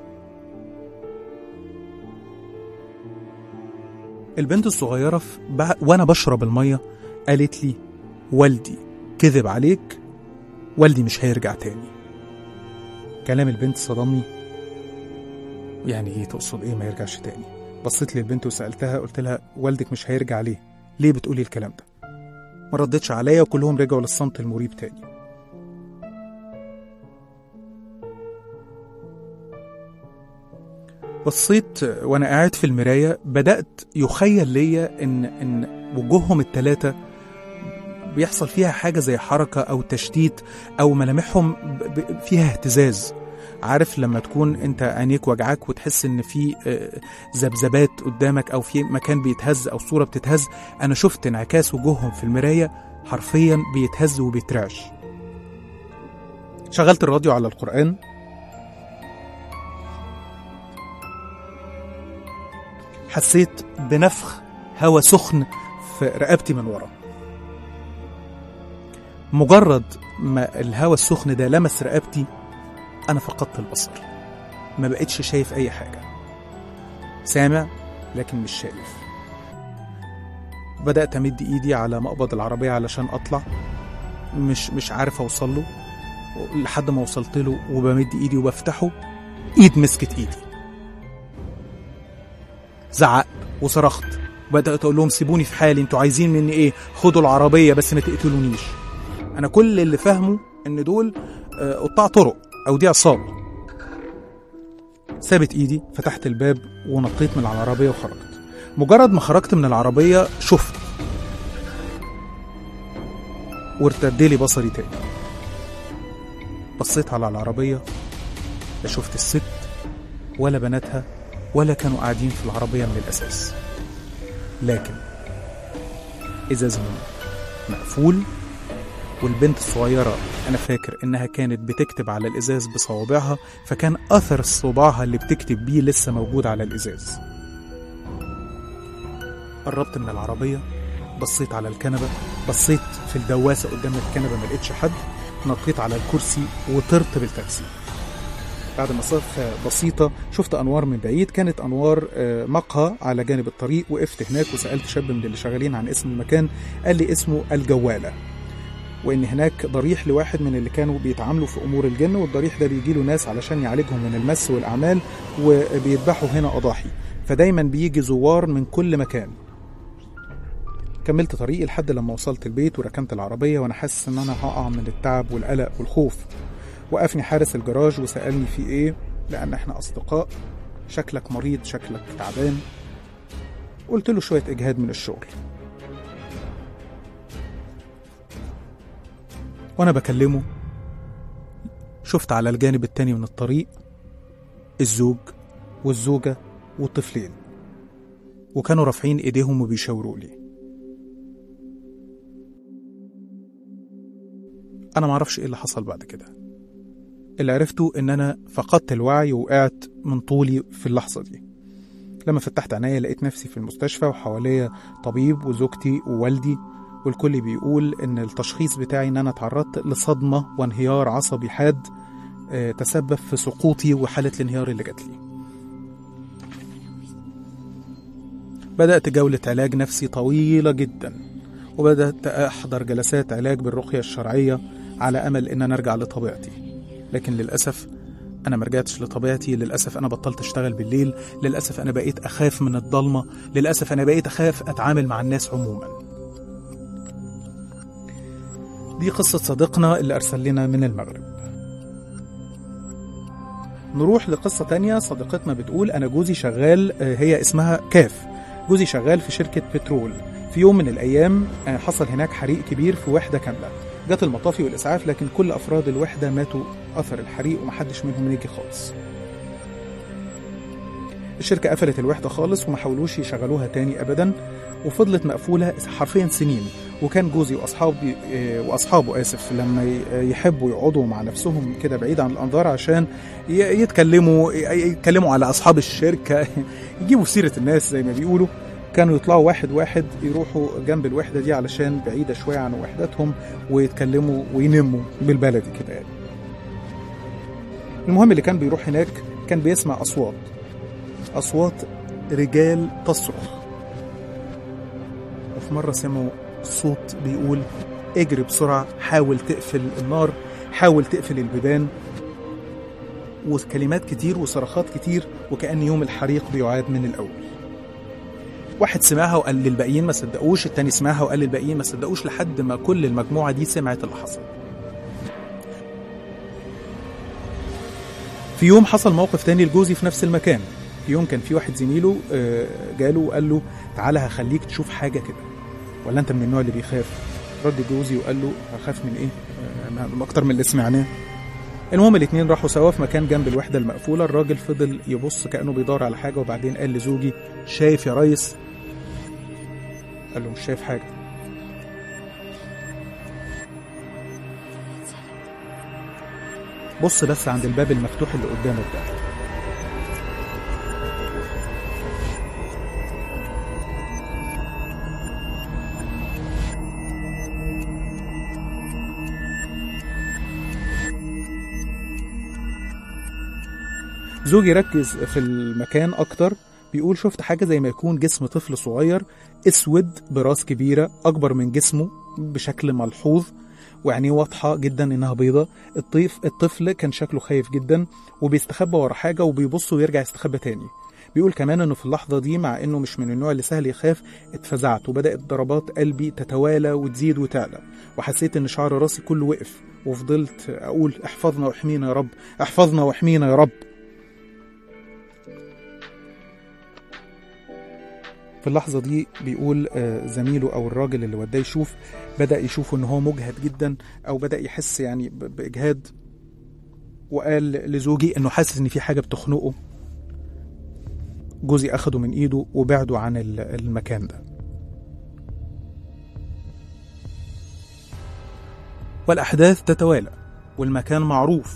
البنت الصغيرة وانا بشرب المية قالت لي والدي كذب عليك، والدي مش هيرجع تاني. كلام البنت صدمني. يعني ايه تقصد ايه ما يرجعش تاني؟ بصيت للبنت وسألتها، قلت لها والدك مش هيرجع ليه؟ ليه بتقولي الكلام ده؟ ما ردتش عليا وكلهم رجعوا للصمت المريب تاني. بصيت وانا قاعد في المراية، بدأت يخيل ليا ان وجوههم الثلاثة بيحصل فيها حاجة زي حركة او تشتيت او ملامحهم فيها اهتزاز. عارف لما تكون انت عينيك وجعاك وتحس ان في ذبذبات قدامك او في مكان بيتهز او صورة بتتهز؟ انا شفت انعكاس وجوههم في المراية حرفيا بيتهز وبيترعش. شغلت الراديو على القرآن، حسيت بنفخ هوا سخن في رقبتي من ورا. مجرد ما الهوا السخن ده لمس رقبتي أنا فقدت البصر، ما بقتش شايف أي حاجة، سامع لكن مش شايف. بدأت أمد إيدي على مقبض العربية علشان أطلع، مش عارف أوصل له، لحد ما وصلت له وبمد إيدي وبفتحه، إيد مسكت إيدي. زعقت وصرخت وبدأت أقول لهم سيبوني في حالي، انتوا عايزين مني إيه؟ خدوا العربية بس ما تقتلونيش. أنا كل اللي فهمه إن دول قطاع طرق أو دي عصابة. سابت إيدي، فتحت الباب ونطيت من العربية وخرجت. مجرد ما خرجت من العربية شفت وارتدلي بصري تاني. بصيت على العربية، لا شفت الست ولا بناتها ولا كانوا قاعدين في العربية من الأساس، لكن إزاز مقفول، والبنت الصغيرة أنا فاكر إنها كانت بتكتب على الإزاز بصوابعها، فكان أثر صباعها اللي بتكتب بيه لسه موجود على الإزاز. قربت من العربية، بصيت على الكنبة، بصيت في الدواسة قدام الكنبة ما لقيتش حد، نطيت على الكرسي وطرت بالتاكسي. بعد مسافة بسيطة شفت أنوار من بعيد، كانت أنوار مقهى على جانب الطريق. وقفت هناك وسألت شاب من اللي شغالين عن اسم المكان، قال لي اسمه الجوالة، وإن هناك ضريح لواحد من اللي كانوا بيتعاملوا في أمور الجن، والضريح ده بيجيله ناس علشان يعالجهم من المس والأعمال، وبيذبحوا هنا أضاحي، فدايما بيجي زوار من كل مكان. كملت طريقي لحد لما وصلت البيت وركنت العربية وأنا حاسس إن أنا هقع من التعب والقلق والخوف. وقفني حارس الجراج وسألني في إيه، لأن إحنا أصدقاء، شكلك مريض، شكلك تعبان. قلت له شوية إجهاد من الشغل. وأنا بكلمه شفت على الجانب التاني من الطريق الزوج والزوجة والطفلين، وكانوا رافعين إيديهم وبيشاوروا لي. أنا معرفش إيه اللي حصل بعد كده. اللي عرفته إن أنا فقدت الوعي وقعت من طولي في اللحظة دي. لما فتحت عينيا لقيت نفسي في المستشفى وحواليا طبيب وزوجتي ووالدي، والكل بيقول إن التشخيص بتاعي إن أنا تعرضت لصدمة وانهيار عصبي حاد تسبب في سقوطي وحالة الانهيار اللي جات لي. بدأت جولة علاج نفسي طويلة جدا، وبدأت أحضر جلسات علاج بالرقية الشرعية على أمل إن أنا أرجع لطبيعتي. لكن للأسف أنا مرجعتش لطبيعتي. للأسف أنا بطلت أشتغل بالليل. للأسف أنا بقيت أخاف من الضلمة. للأسف أنا بقيت أخاف أتعامل مع الناس عموما. دي قصة صديقنا اللي أرسل لنا من المغرب. نروح لقصة تانية. صديقتنا بتقول أنا جوزي شغال، هي اسمها كاف، جوزي شغال في شركة بترول. في يوم من الأيام حصل هناك حريق كبير في وحدة كاملة. جت المطافي والإسعاف لكن كل أفراد الوحدة ماتوا أثر الحريق ومحدش منهم نجي خالص. الشركة قفلت الوحدة خالص وما حاولوش يشغلوها تاني أبدا، وفضلت مقفولة حرفيا سنين. وكان جوزي وأصحابه لما يحبوا يقعدوا مع نفسهم كده بعيد عن الأنظار عشان يتكلموا على أصحاب الشركة يجيبوا سيرة الناس زي ما بيقولوا، كانوا يطلعوا واحد واحد يروحوا جنب الوحدة دي علشان بعيدة شوية عن وحدتهم ويتكلموا وينموا بالبلدي كده يعني. المهم اللي كان بيروح هناك كان بيسمع أصوات رجال تصرخ. وفي مرة سمعوا صوت بيقول اجري بسرعة، حاول تقفل النار، حاول تقفل البيبان، وكلمات كتير وصرخات كتير وكأن يوم الحريق بيعاد من الأول. واحد سمعها وقال للباقيين ما صدقوش، التاني سمعها وقال للباقيين ما صدقوش، لحد ما كل المجموعة دي سمعت اللي حصل. في يوم حصل موقف تاني لجوزي في نفس المكان. في يوم كان في واحد زميله جاله وقال له تعالى هخليك تشوف حاجة كده، ولا انت من النوع اللي بيخاف؟ رد جوزي وقال له هخاف من ايه؟ اكتر من اللي سمعناه. المهم الاتنين راحوا سوا في مكان جنب الوحدة المقفولة. الراجل فضل يبص كأنه بيدور على حاجة، وبعدين قال لزوجي شايف يا ريس؟ قال له مش شايف حاجة. بص بس عند الباب المفتوح اللي قدامك ده. زوجي ركز في المكان أكتر، بيقول شفت حاجة زي ما يكون جسم طفل صغير اسود براس كبيرة أكبر من جسمه بشكل ملحوظ، وعينيه واضحة جدا إنها بيضة. الطفل كان شكله خايف جدا وبيستخبى ورا حاجة وبيبص ويرجع يستخبى تاني. بيقول كمان إنه في اللحظة دي مع إنه مش من النوع اللي سهل يخاف اتفزعت، وبدأت ضربات قلبي تتوالى وتزيد وتعلى، وحسيت إن شعر راسي كله وقف، وفضلت أقول احفظنا واحمينا يا رب، احفظنا واحمينا يا رب. في اللحظة دي بيقول زميله أو الراجل اللي وداه يشوف بدأ يشوف إن هو مجهد جدا، أو بدأ يحس يعني بإجهاد، وقال لزوجي إنه حاسس إن في حاجة بتخنقه. جوزي أخده من إيده وبعده عن المكان ده. والأحداث تتوالى والمكان معروف،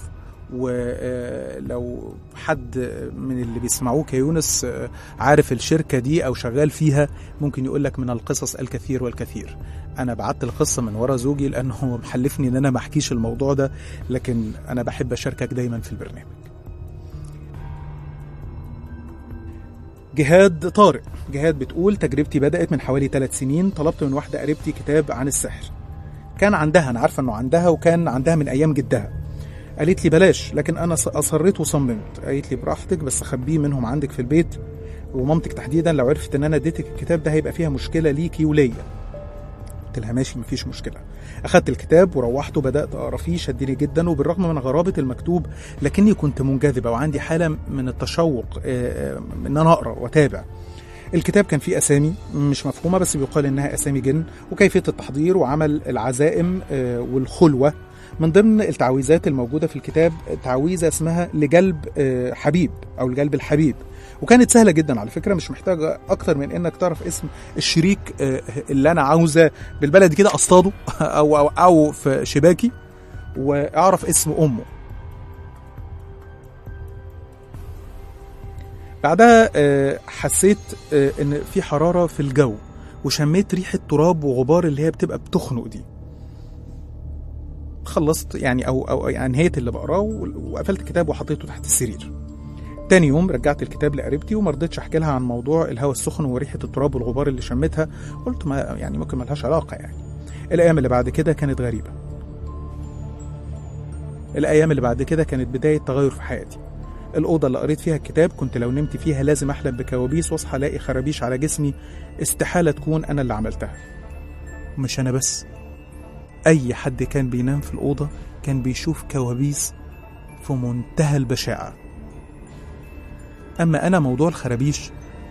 ولو حد من اللي بيسمعوه كيونس عارف الشركة دي أو شغال فيها ممكن يقولك من القصص الكثير والكثير. أنا بعت القصة من ورا زوجي لأنه محلفني أن أنا ما أحكيش الموضوع ده، لكن أنا بحب أشاركك دايما في البرنامج. جهاد طارق. جهاد بتقول تجربتي بدأت من حوالي 3 سنين. طلبت من واحدة قريبتي كتاب عن السحر، كان عندها، أنا عارفة أنه عندها وكان عندها من أيام جدها. قالت لي بلاش، لكن أنا أصريت وصممت. قالت لي براحتك بس خبيه منهم عندك في البيت، ومامتك تحديدا لو عرفت أن أنا اديتك الكتاب ده هيبقى فيها مشكلة ليكي وليا. قلت لها ماشي مفيش مشكلة. أخدت الكتاب وروحته بدأت أقرأ فيه، شدني جدا، وبالرغم من غرابة المكتوب لكني كنت منجذبة وعندي حالة من التشوق إن أنا أقرأ وأتابع. الكتاب كان فيه أسامي مش مفهومة، بس بيقال إنها أسامي جن، وكيفية التحضير وعمل العزائم والخلوة. من ضمن التعويذات الموجودة في الكتاب تعويذة اسمها لجلب حبيب أو لجلب الحبيب، وكانت سهلة جدا على فكرة، مش محتاجة أكتر من إنك تعرف اسم الشريك اللي أنا عاوزة بالبلد كده أصطاده أو في شباكي، وأعرف اسم أمه. بعدها حسيت إن في حرارة في الجو، وشميت ريحة تراب وغبار اللي هي بتبقى بتخنق دي. خلصت يعني أو يعني نهاية اللي بقراه وقفلت الكتاب وحطيته تحت السرير. تاني يوم رجعت الكتاب لقريبتي ومرضتش أحكي لها عن موضوع الهواء السخن وريحة التراب والغبار اللي شمتها، قلت ما يعني ممكن ملهاش علاقة يعني. الأيام اللي بعد كده كانت غريبة. الأيام اللي بعد كده كانت بداية تغير في حياتي. الأوضة اللي قريت فيها الكتاب كنت لو نمت فيها لازم أحلم بكوابيس واصحى ألاقي خرابيش على جسمي، استحالة تكون أنا اللي عملتها. مش أنا بس، أي حد كان بينام في الأوضة كان بيشوف كوابيس في منتهى البشاعة. أما أنا موضوع الخرابيش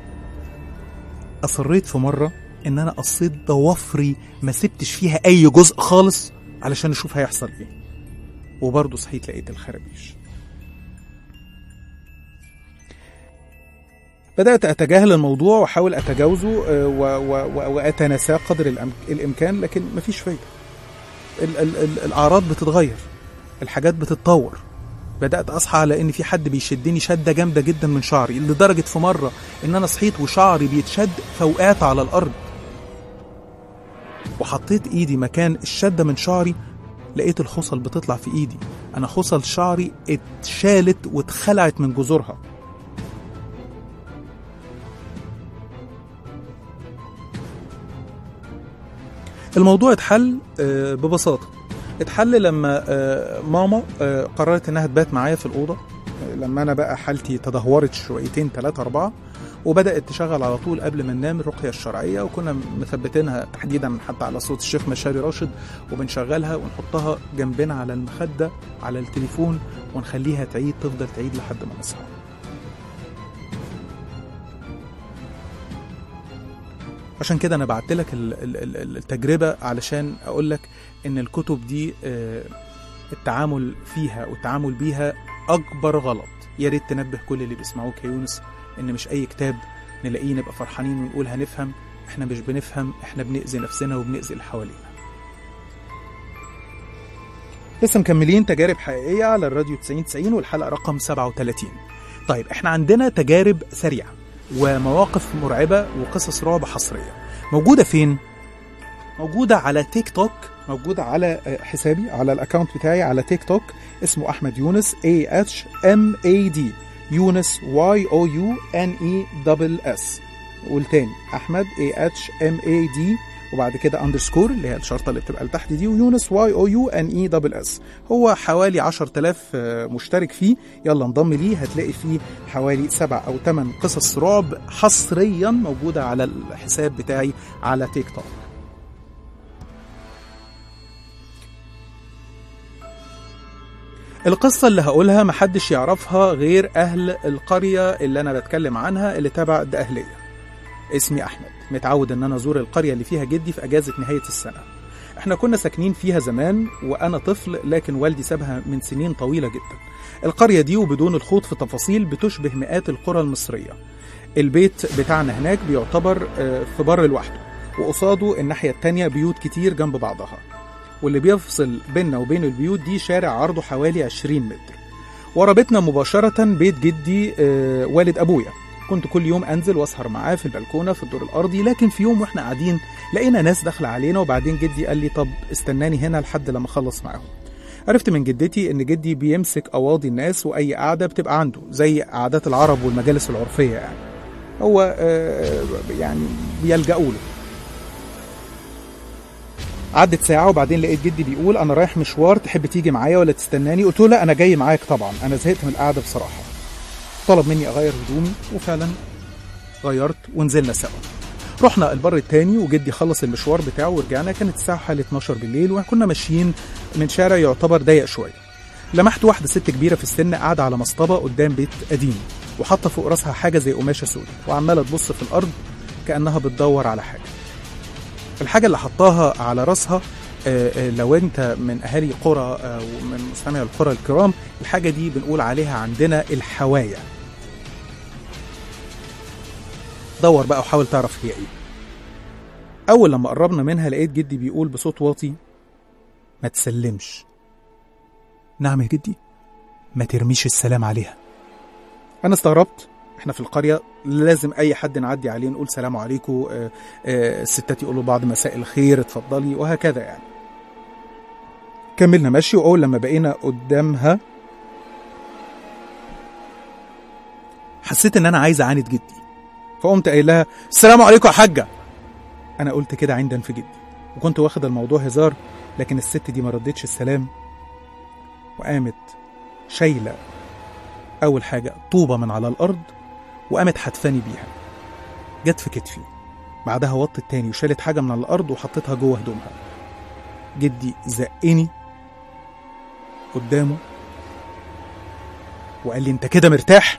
أصريت في مرة إن أنا قصيت ضوافري ما سبتش فيها أي جزء خالص علشان أشوف هيحصل إيه، وبرضه صحيت لقيت الخرابيش. بدأت أتجاهل الموضوع وأحاول أتجاوزه وأتناساه قدر الإمكان، لكن مفيش فايدة. الأعراض بتتغير، الحاجات بتتطور. بدأت أصحى على إن في حد بيشدني شدة جامدة جدا من شعري، لدرجة في مرة إن أنا صحيت وشعري بيتشد فوقعت على الأرض، وحطيت إيدي مكان الشدة من شعري، لقيت الخصل بتطلع في إيدي. أنا خصل شعري اتشالت واتخلعت من جذورها. الموضوع اتحل ببساطة. اتحل لما ماما قررت انها تبات معايا في الأوضة، لما انا بقى حالتي تدهورت شويتين 3 4، وبدأت تشغل على طول قبل ما ننام الرقية الشرعية، وكنا مثبتينها تحديدا حتى على صوت الشيخ مشاري راشد، وبنشغلها ونحطها جنبنا على المخدة على التليفون، ونخليها تفضل تعيد لحد ما نصحى. عشان كده أنا بعتلك التجربة علشان أقولك إن الكتب دي التعامل فيها والتعامل بيها أكبر غلط. يا ريت تنبه كل اللي بيسمعوك يا يونس إن مش أي كتاب نلاقيه نبقى فرحانين ونقول هنفهم. إحنا مش بنفهم، إحنا بنأذي نفسنا وبنأذي اللي حوالينا. لسه مكملين تجارب حقيقية على الراديو 90 والحلقة رقم 37. طيب إحنا عندنا تجارب سريعة ومواقف مرعبة وقصص رعب حصرية. موجودة فين؟ موجودة على تيك توك، موجودة على حسابي على الأكاونت بتاعي على تيك توك، اسمه أحمد يونس AHMAD يونس YOUNESS. والتاني أحمد AHMAD وبعد كده أندرسكور اللي هي الشرطة اللي بتبقى لتحت دي، ويونس YOUNESS. هو حوالي 10,000 مشترك فيه. يلا انضم ليه، هتلاقي فيه حوالي 7 أو 8 قصص رعب حصريا موجودة على الحساب بتاعي على تيك توك. القصة اللي هقولها محدش يعرفها غير أهل القرية اللي أنا بتكلم عنها اللي تبع الدقهلية. اسمي أحمد، متعود إن أنا أزور القرية اللي فيها جدي في أجازة نهاية السنة. إحنا كنا ساكنين فيها زمان وأنا طفل، لكن والدي سابها من سنين طويلة جدا. القرية دي وبدون الخوض في تفاصيل بتشبه مئات القرى المصرية. البيت بتاعنا هناك بيعتبر في بر لوحده، وقصاده الناحية التانية بيوت كتير جنب بعضها، واللي بيفصل بيننا وبين البيوت دي شارع عرضه حوالي 20 متر. ورا بيتنا مباشرة بيت جدي والد أبويا. كنت كل يوم أنزل وأسهر معاه في البلكونة في الدور الأرضي، لكن في يوم وإحنا قاعدين لقينا ناس داخلة علينا، وبعدين جدي قال لي طب استناني هنا لحد لما أخلص معاهم. عرفت من جدتي إن جدي بيمسك أواضي الناس وأي قعدة بتبقى عنده زي قعدات العرب والمجالس العرفية، يعني هو يعني بيلجأوا له. عدت ساعة وبعدين لقيت جدي بيقول أنا رايح مشوار، تحب تيجي معايا ولا تستناني؟ قلت له لا أنا جاي معاك طبعا، أنا زهقت من القعدة بصراحة. طلب مني أغير هدومي وفعلا غيرت ونزلنا سوا. رحنا البر التاني وجدي خلص المشوار بتاعه ورجعنا. كانت الساعة حوالي 12 بالليل وكنا ماشيين من شارع يعتبر ضيق شوية. لمحت واحدة ست كبيرة في السن قاعدة على مصطبة قدام بيت قديم، وحاطة فوق راسها حاجة زي قماشة سودة، وعمالة تبص في الأرض كأنها بتدور على حاجة. الحاجة اللي حطاها على راسها لو انت من اهالي قرى ومن مستمعي القرى الكرام، الحاجة دي بنقول عليها عندنا الحواية. دور بقى وحاول تعرف هي ايه. اول لما قربنا منها لقيت جدي بيقول بصوت واطي ما تسلمش. نعم يا جدي، ما ترميش السلام عليها. انا استغربت، احنا في القرية لازم اي حد نعدي عليه نقول سلام عليكم، الستات يقولوا بعض مساء الخير، اتفضلي، وهكذا يعني. كملنا ماشي، واول لما بقينا قدامها حسيت ان انا عايز اعاند جدي، فقمت قايل لها السلام عليكم يا حاجة. انا قلت كده عندا في جدي، وكنت واخد الموضوع هزار، لكن الست دي ما ردتش السلام، وقامت شايلة اول حاجة طوبة من على الارض وقامت حتفاني بيها، جت في كتفي. بعدها وطت تاني وشالت حاجة من على الأرض وحطتها جوه هدومها. جدي زقني قدامه وقال لي انت كده مرتاح؟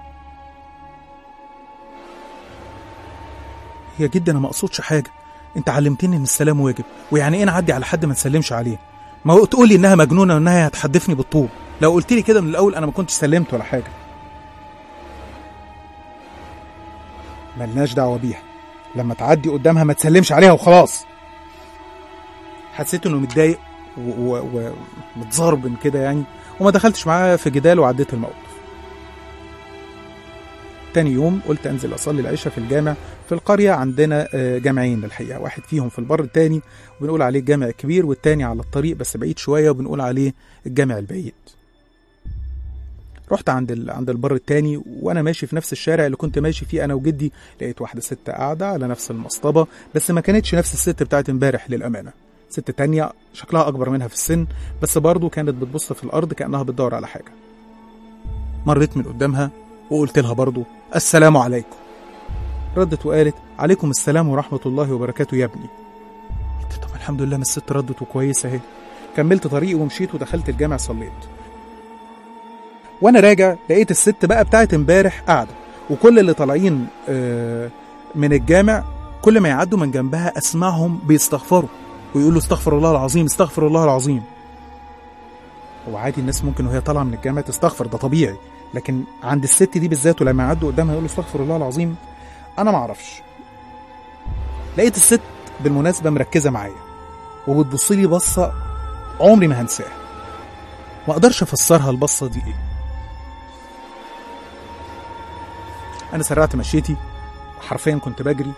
يا جدي انا ما اقصدش حاجة، انت علمتني ان السلام واجب، ويعني ايه نعدي على حد ما نسلمش عليه؟ ما هو تقولي انها مجنونة وانها هتحدفني بالطوب، لو قلت لي كده من الاول انا ما كنتش سلمت ولا حاجة. ملناش دعوة بيها، لما تعدي قدامها ما تسلمش عليها وخلاص. حسيت انه متضايق ومتزربن كده يعني، وما دخلتش معاه في جدال وعديت الموقف. تاني يوم قلت انزل اصلي العشاء في الجامع في القرية. عندنا جامعين الحقيقة، واحد فيهم في البر التاني وبنقول عليه الجامع الكبير، والتاني على الطريق بس بعيد شوية وبنقول عليه الجامع البعيد. رحت عند البر التاني، وانا ماشي في نفس الشارع اللي كنت ماشي فيه انا وجدي، لقيت واحدة ست قاعدة على نفس المصطبة، بس ما كانتش نفس الست بتاعت امبارح للأمانة. ست تانية شكلها اكبر منها في السن، بس برضو كانت بتبص في الارض كأنها بتدور على حاجة. مريت من قدامها وقلت لها برضو السلام عليكم. ردت وقالت عليكم السلام ورحمة الله وبركاته يا ابني. قلت طب الحمد لله، من الست ردت وكويسة اهي. كملت طريقي ومشيت ودخلت الجامع صليت. وانا راجع لقيت الست بقى بتاعت امبارح قاعدة، وكل اللي طالعين من الجامع كل ما يعدوا من جنبها اسمعهم بيستغفروا ويقولوا استغفر الله العظيم استغفر الله العظيم. هو عادي الناس ممكن وهي طالعة من الجامع تستغفر، ده طبيعي، لكن عند الست دي بالذات ولما يعدوا قدامها يقولوا استغفر الله العظيم، انا ما اعرفش. لقيت الست بالمناسبة مركزة معايا وبتبص لي بصة عمري ما هنساها، ما اقدرش افسرها البصة دي ايه. انا سرعت مشيتي، حرفيا كنت بجري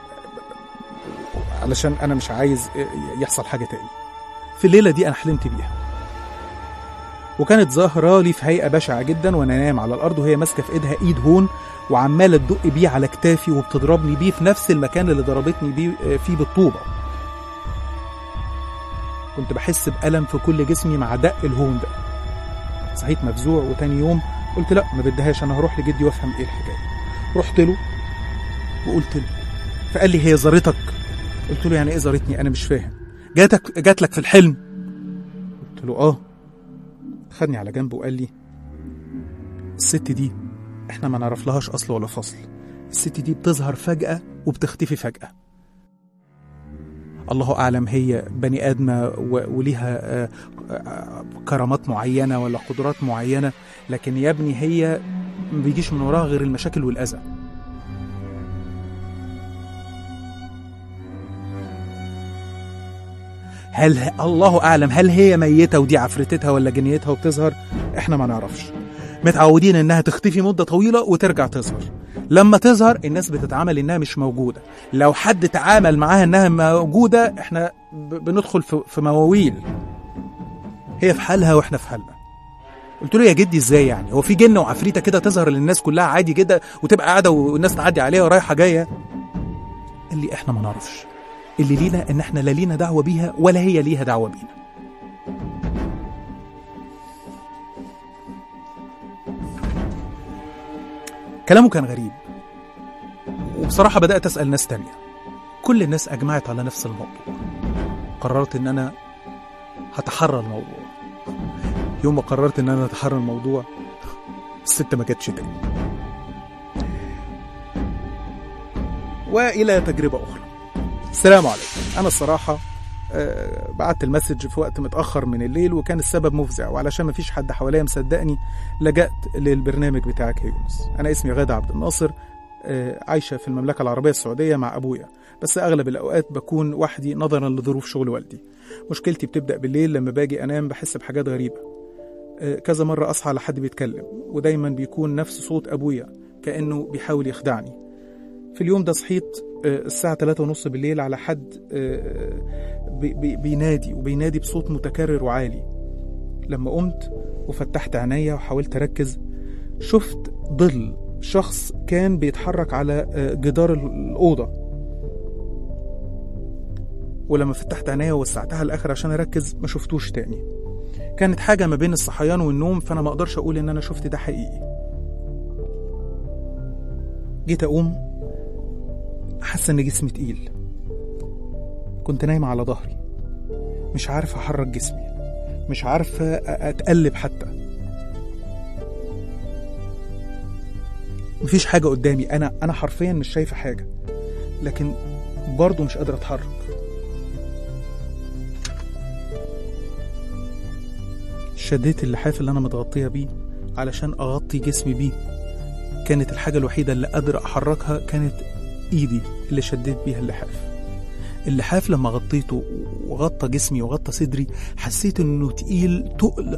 علشان انا مش عايز يحصل حاجة تاني. في الليلة دي انا حلمت بيها، وكانت ظاهرة لي في هيئة بشعة جدا وانا نايم على الارض، وهي ماسكة في ايدها ايد هون وعمالة تدق بيه على كتافي وبتضربني بيه في نفس المكان اللي ضربتني بيه فيه بالطوبة. كنت بحس بألم في كل جسمي مع دق الهون ده. صحيت مفزوع، وتاني يوم قلت لا ما بدهاش، انا هروح لجدي وافهم ايه الحكاية. رحت له وقلت له، فقال لي هي زارتك؟ قلت له يعني ايه زارتني؟ انا مش فاهم. جات لك في الحلم؟ قلت له اه. خدني على جنب وقال لي الست دي احنا ما نعرف لهاش اصل ولا فصل، الست دي بتظهر فجأة وبتختفي فجأة. الله اعلم هي بني ادمة وليها كرامات معينة ولا قدرات معينة، لكن يا ابني هي ما بيجيش من وراها غير المشاكل والأذى. هل الله أعلم هل هي ميتة ودي عفرتتها ولا جنيتها وبتظهر؟ احنا ما نعرفش. متعودين انها تختفي مدة طويلة وترجع تظهر. لما تظهر الناس بتتعامل انها مش موجودة، لو حد تعامل معاها انها موجودة احنا بندخل في مواويل. هي في حالها واحنا في حالنا. قلت له يا جدي ازاي يعني؟ هو في جن وعفريتة كده تظهر للناس كلها عادي كده وتبقى قاعدة والناس تعدي عليها ورايحة جاية؟ قال لي احنا ما نعرفش، اللي لينا ان احنا لا لينا دعوة بيها ولا هي ليها دعوة بينا. كلامه كان غريب، وبصراحة بدأت أسأل ناس تانية. كل الناس أجمعت على نفس الموضوع. قررت ان انا هتحرى الموضوع. يوم ما قررت ان انا اتحرى الموضوع الست ما جاتش تاني. والى تجربة اخرى. السلام عليكم. انا الصراحة بعت المسج في وقت متأخر من الليل وكان السبب مفزع، وعلشان ما فيش حد حواليا مصدقني لجأت للبرنامج بتاعك يا يونس. انا اسمي غادة عبد الناصر، عايشة في المملكة العربية السعودية مع ابويا، بس اغلب الاوقات بكون وحدي نظرا لظروف شغل والدي. مشكلتي بتبدأ بالليل، لما باجي انام بحس بحاجات غريبة. كذا مرة اصحى على حد بيتكلم، ودايما بيكون نفس صوت ابويا كأنه بيحاول يخدعني. في اليوم ده صحيت الساعة 3:30 بالليل على حد بينادي بصوت متكرر وعالي. لما قمت وفتحت عينيا وحاولت أركز شفت ظل شخص كان بيتحرك على جدار الأوضة، ولما فتحت عينيا ووسعتها الآخر عشان أركز ما شفتوش تاني. كانت حاجة ما بين الصحيان والنوم، فأنا ما أقدرش أقول إن أنا شفت ده حقيقي. جيت أقوم حاسة إن جسمي تقيل، كنت نايمة على ظهري، مش عارفة أحرك جسمي، مش عارفة أتقلب حتى، مفيش حاجة قدامي. أنا حرفيا مش شايفة حاجة، لكن برضو مش قادرة أتحرك. شديت اللحاف اللي أنا متغطية بيه علشان أغطي جسمي بيه، كانت الحاجة الوحيدة اللي قادر أحركها كانت إيدي اللي شديت بيها اللحاف لما غطيته وغطى جسمي وغطى صدري حسيت إنه تقيل،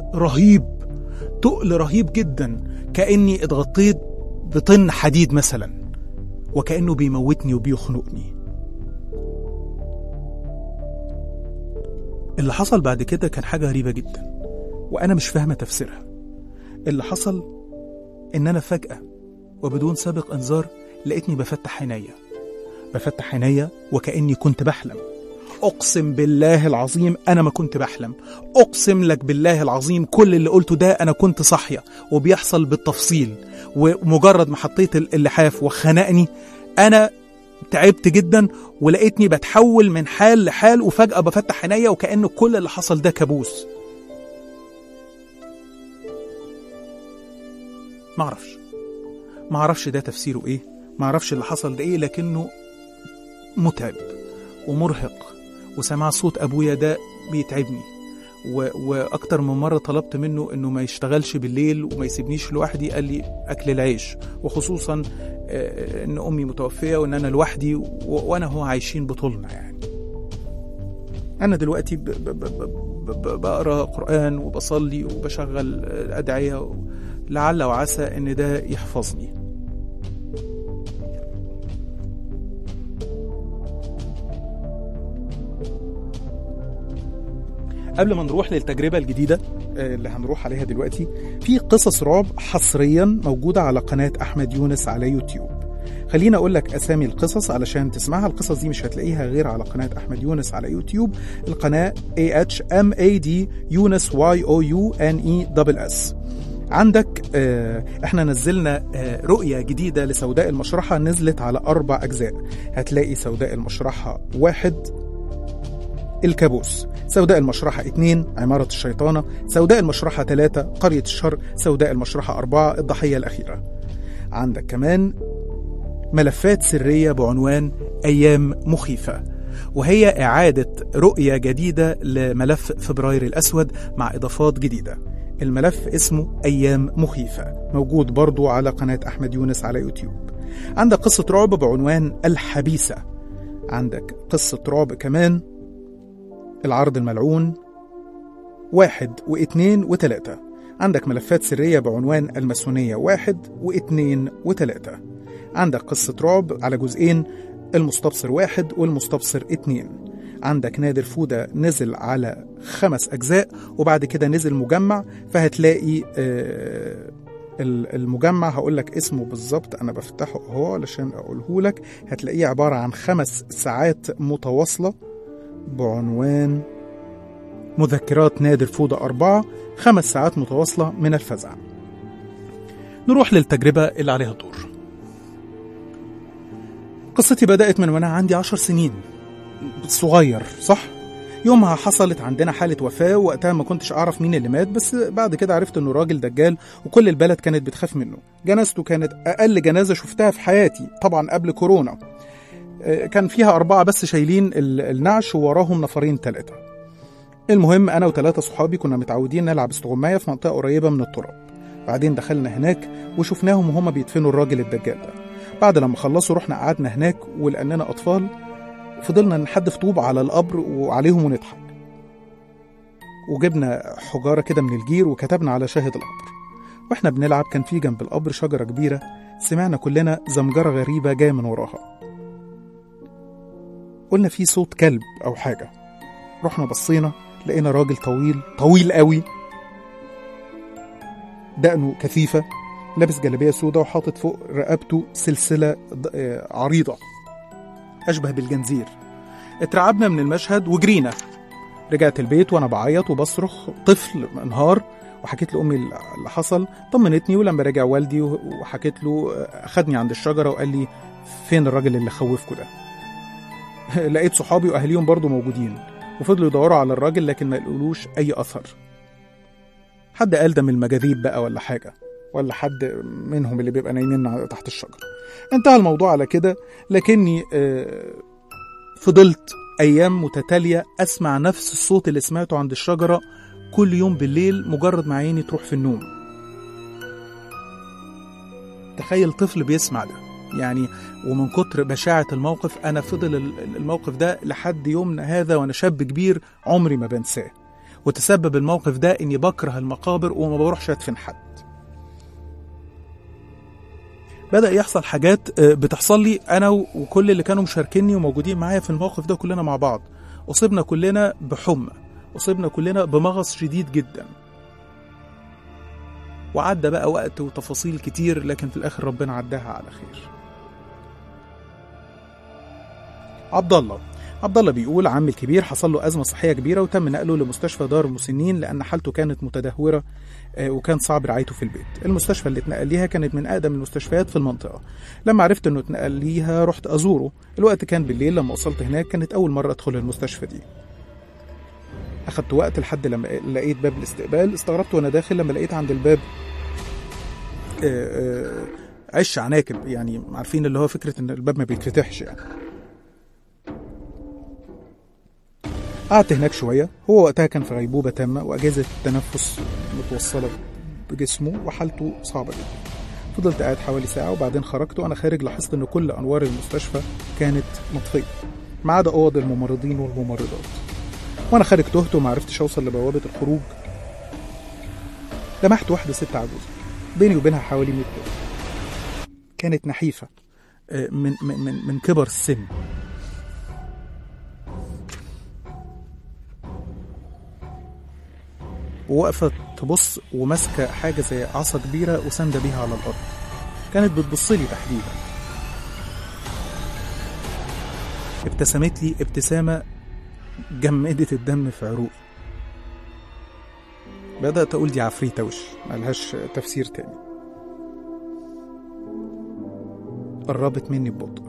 تقل رهيب جدا، كأني اتغطيت بطن حديد مثلا، وكأنه بيموتني وبيخنقني. اللي حصل بعد كده كان حاجة غريبة جدا وأنا مش فاهمة تفسيرها. اللي حصل إن أنا فجأة وبدون سابق إنذار لقيتني بفتح عينيا وكأني كنت بحلم. أقسم بالله العظيم أنا ما كنت بحلم، أقسم لك بالله العظيم كل اللي قلته ده أنا كنت صاحية وبيحصل بالتفصيل. ومجرد ما حطيت اللحاف وخنقني أنا تعبت جدا، ولقيتني بتحول من حال لحال، وفجأة بفتح عينيا وكأنه كل اللي حصل ده كابوس. معرفش ده تفسيره ايه، معرفش اللي حصل ده ايه، لكنه متعب ومرهق، وسمع صوت ابويا ده بيتعبني، واكتر من مرة طلبت منه انه ما يشتغلش بالليل وما يسيبنيش لوحدي. قال لي اكل العيش، وخصوصا ان امي متوفية وان انا لوحدي وانا هو عايشين بطولنا. يعني انا دلوقتي بقرأ قرآن وبصلي وبشغل ادعية، لعل وعسى ان ده يحفظني. قبل ما نروح للتجربة الجديدة اللي هنروح عليها دلوقتي، في قصص رعب حصريا موجودة على قناة أحمد يونس على يوتيوب. خلينا أقول لك أسامي القصص علشان تسمعها. القصص دي مش هتلاقيها غير على قناة أحمد يونس على يوتيوب، القناة AHMAD يونس YOUNESS. عندك احنا نزلنا رؤية جديدة لسوداء المشرحة، نزلت على 4 أجزاء. هتلاقي سوداء المشرحة 1 الكابوس، سوداء المشرحة 2 عمارة الشيطانة، سوداء المشرحة 3 قرية الشر، سوداء المشرحة 4 الضحية الأخيرة. عندك كمان ملفات سرية بعنوان أيام مخيفة، وهي إعادة رؤية جديدة لملف فبراير الأسود مع إضافات جديدة. الملف اسمه أيام مخيفة، موجود برضو على قناة أحمد يونس على يوتيوب. عندك قصة رعب بعنوان الحبيسة، عندك قصة رعب كمان العرض الملعون 1 و2 و3، عندك ملفات سرية بعنوان الماسونية 1 و2 و3، عندك قصة رعب على جزئين المستبصر 1 والمستبصر 2، عندك نادر فودة نزل على 5 أجزاء، وبعد كده نزل مجمع. فهتلاقي المجمع هقولك اسمه بالظبط، أنا بفتحه اهو علشان أقوله لك. هتلاقيه عبارة عن 5 ساعات متواصلة بعنوان مذكرات نادر فودة 4، 5 ساعات متواصلة من الفزع. نروح للتجربة اللي عليها الدور. قصتي بدأت من وانا عندي 10 سنين، صغير صح؟ يومها حصلت عندنا حالة وفاة، وقتها ما كنتش أعرف مين اللي مات، بس بعد كده عرفت إنه راجل دجال وكل البلد كانت بتخاف منه. جنازته كانت أقل جنازة شفتها في حياتي، طبعا قبل كورونا. كان فيها 4 بس شايلين النعش ووراهم نفرين 3. المهم أنا و3 صحابي كنا متعودين نلعب استغماية في منطقة قريبة من التراب. بعدين دخلنا هناك وشفناهم وهم بيدفنوا الراجل الدجال ده. بعد لما خلصوا رحنا قعدنا هناك، ولأننا أطفال فضلنا نحدف طوب على القبر وعليهم ونضحك، وجبنا حجارة كده من الجير وكتبنا على شاهد القبر. واحنا بنلعب كان في جنب القبر شجرة كبيرة، سمعنا كلنا زمجرة غريبة جاية من وراها. قلنا في صوت كلب أو حاجة. رحنا بصينا لقينا راجل طويل قوي، دقنه كثيفة، لابس جلابية سودة وحاطط فوق رقبته سلسلة عريضة أشبه بالجنزير. اترعبنا من المشهد وجرينا. رجعت البيت وأنا بعيط وبصرخ طفل انهار، وحكيت لأمي اللي حصل. طمنتني، ولما رجع والدي وحكيت له أخدني عند الشجرة وقال لي فين الراجل اللي خوفكوا ده؟ لقيت صحابي وأهليهم برضو موجودين، وفضلوا يدوروا على الراجل لكن ما يقولوش أي أثر. حد قال ده من المجاذيب بقى ولا حاجة، ولا حد منهم اللي بيبقى نايمين تحت الشجرة. انتهى الموضوع على كده. لكني فضلت أيام متتالية أسمع نفس الصوت اللي سمعته عند الشجرة كل يوم بالليل، مجرد ما عيني تروح في النوم. تخيل طفل بيسمع ده يعني. ومن كتر بشاعة الموقف أنا فضل الموقف ده لحد يومنا هذا وأنا شاب كبير عمري ما بنساه. وتسبب الموقف ده إني بكره المقابر وما بروحش أدفن حد. بدأ يحصل حاجات بتحصل لي أنا وكل اللي كانوا مشاركيني وموجودين معايا في الموقف ده كلنا مع بعض. أصبنا كلنا بحمى، أصبنا كلنا بمغص شديد جدا. وعدى بقى وقت وتفاصيل كتير، لكن في الآخر ربنا عداها على خير. عبد الله بيقول عمي الكبير حصل له أزمة صحية كبيرة وتم نقله لمستشفى دار المسنين لأن حالته كانت متدهورة وكان صعب رعايته في البيت. المستشفى اللي اتنقل ليها كانت من أقدم المستشفيات في المنطقة. لما عرفت إنه اتنقل ليها رحت أزوره. الوقت كان بالليل. لما وصلت هناك كانت أول مرة أدخل المستشفى دي. أخدت وقت لحد لما لقيت باب الاستقبال. استغربت وأنا داخل لما لقيت عند الباب عش عناكب، يعني عارفين اللي هو فكرة إن الباب ما بيتفتحش يعني. قعدت هناك شوية. هو وقتها كان في غيبوبة تامة وأجهزة التنفس متوصلة بجسمه وحالته صعبة جدا. فضلت قاعد حوالي ساعة وبعدين خرجت. وأنا خارج لاحظت إن كل أنوار المستشفى كانت مطفية ما عدا أوض الممرضين والممرضات. وأنا خارج تهت وما عرفتش أوصل لبوابة الخروج. لمحت واحدة ست عجوزة بيني وبينها حوالي 100 متر. كانت نحيفة من كبر السن. ووقفت تبص وماسكة حاجة زي عصا كبيرة وساندة بيها على الأرض. كانت بتبصلي تحديدا. ابتسمت لي ابتسامة جمدت الدم في عروقي. بدأت أقول دي عفريتة وش ملهاش تفسير تاني. قربت مني ببطء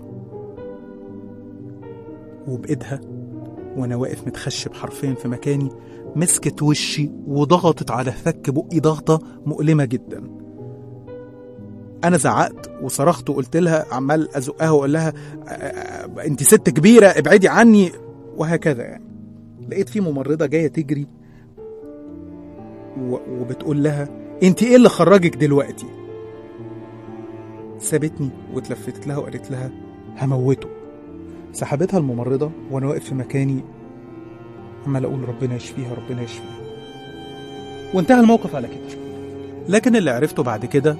وبإيدها وأنا واقف متخشب حرفيا في مكاني مسكت وشي وضغطت على فك بقي ضغطة مؤلمة جدا. أنا زعقت وصرخت وقلت لها، عمال أزقها وقال لها أنت ست كبيرة ابعدي عني وهكذا يعني. لقيت في ممرضة جاية تجري وبتقول لها أنت إيه اللي خرجك دلوقتي؟ سابتني واتلفتت لها وقالت لها هموته. سحبتها الممرضة وأنا واقف في مكاني عمال أقول ربنا يشفيها ربنا يشفيها. وانتهى الموقف على كده. لكن اللي عرفته بعد كده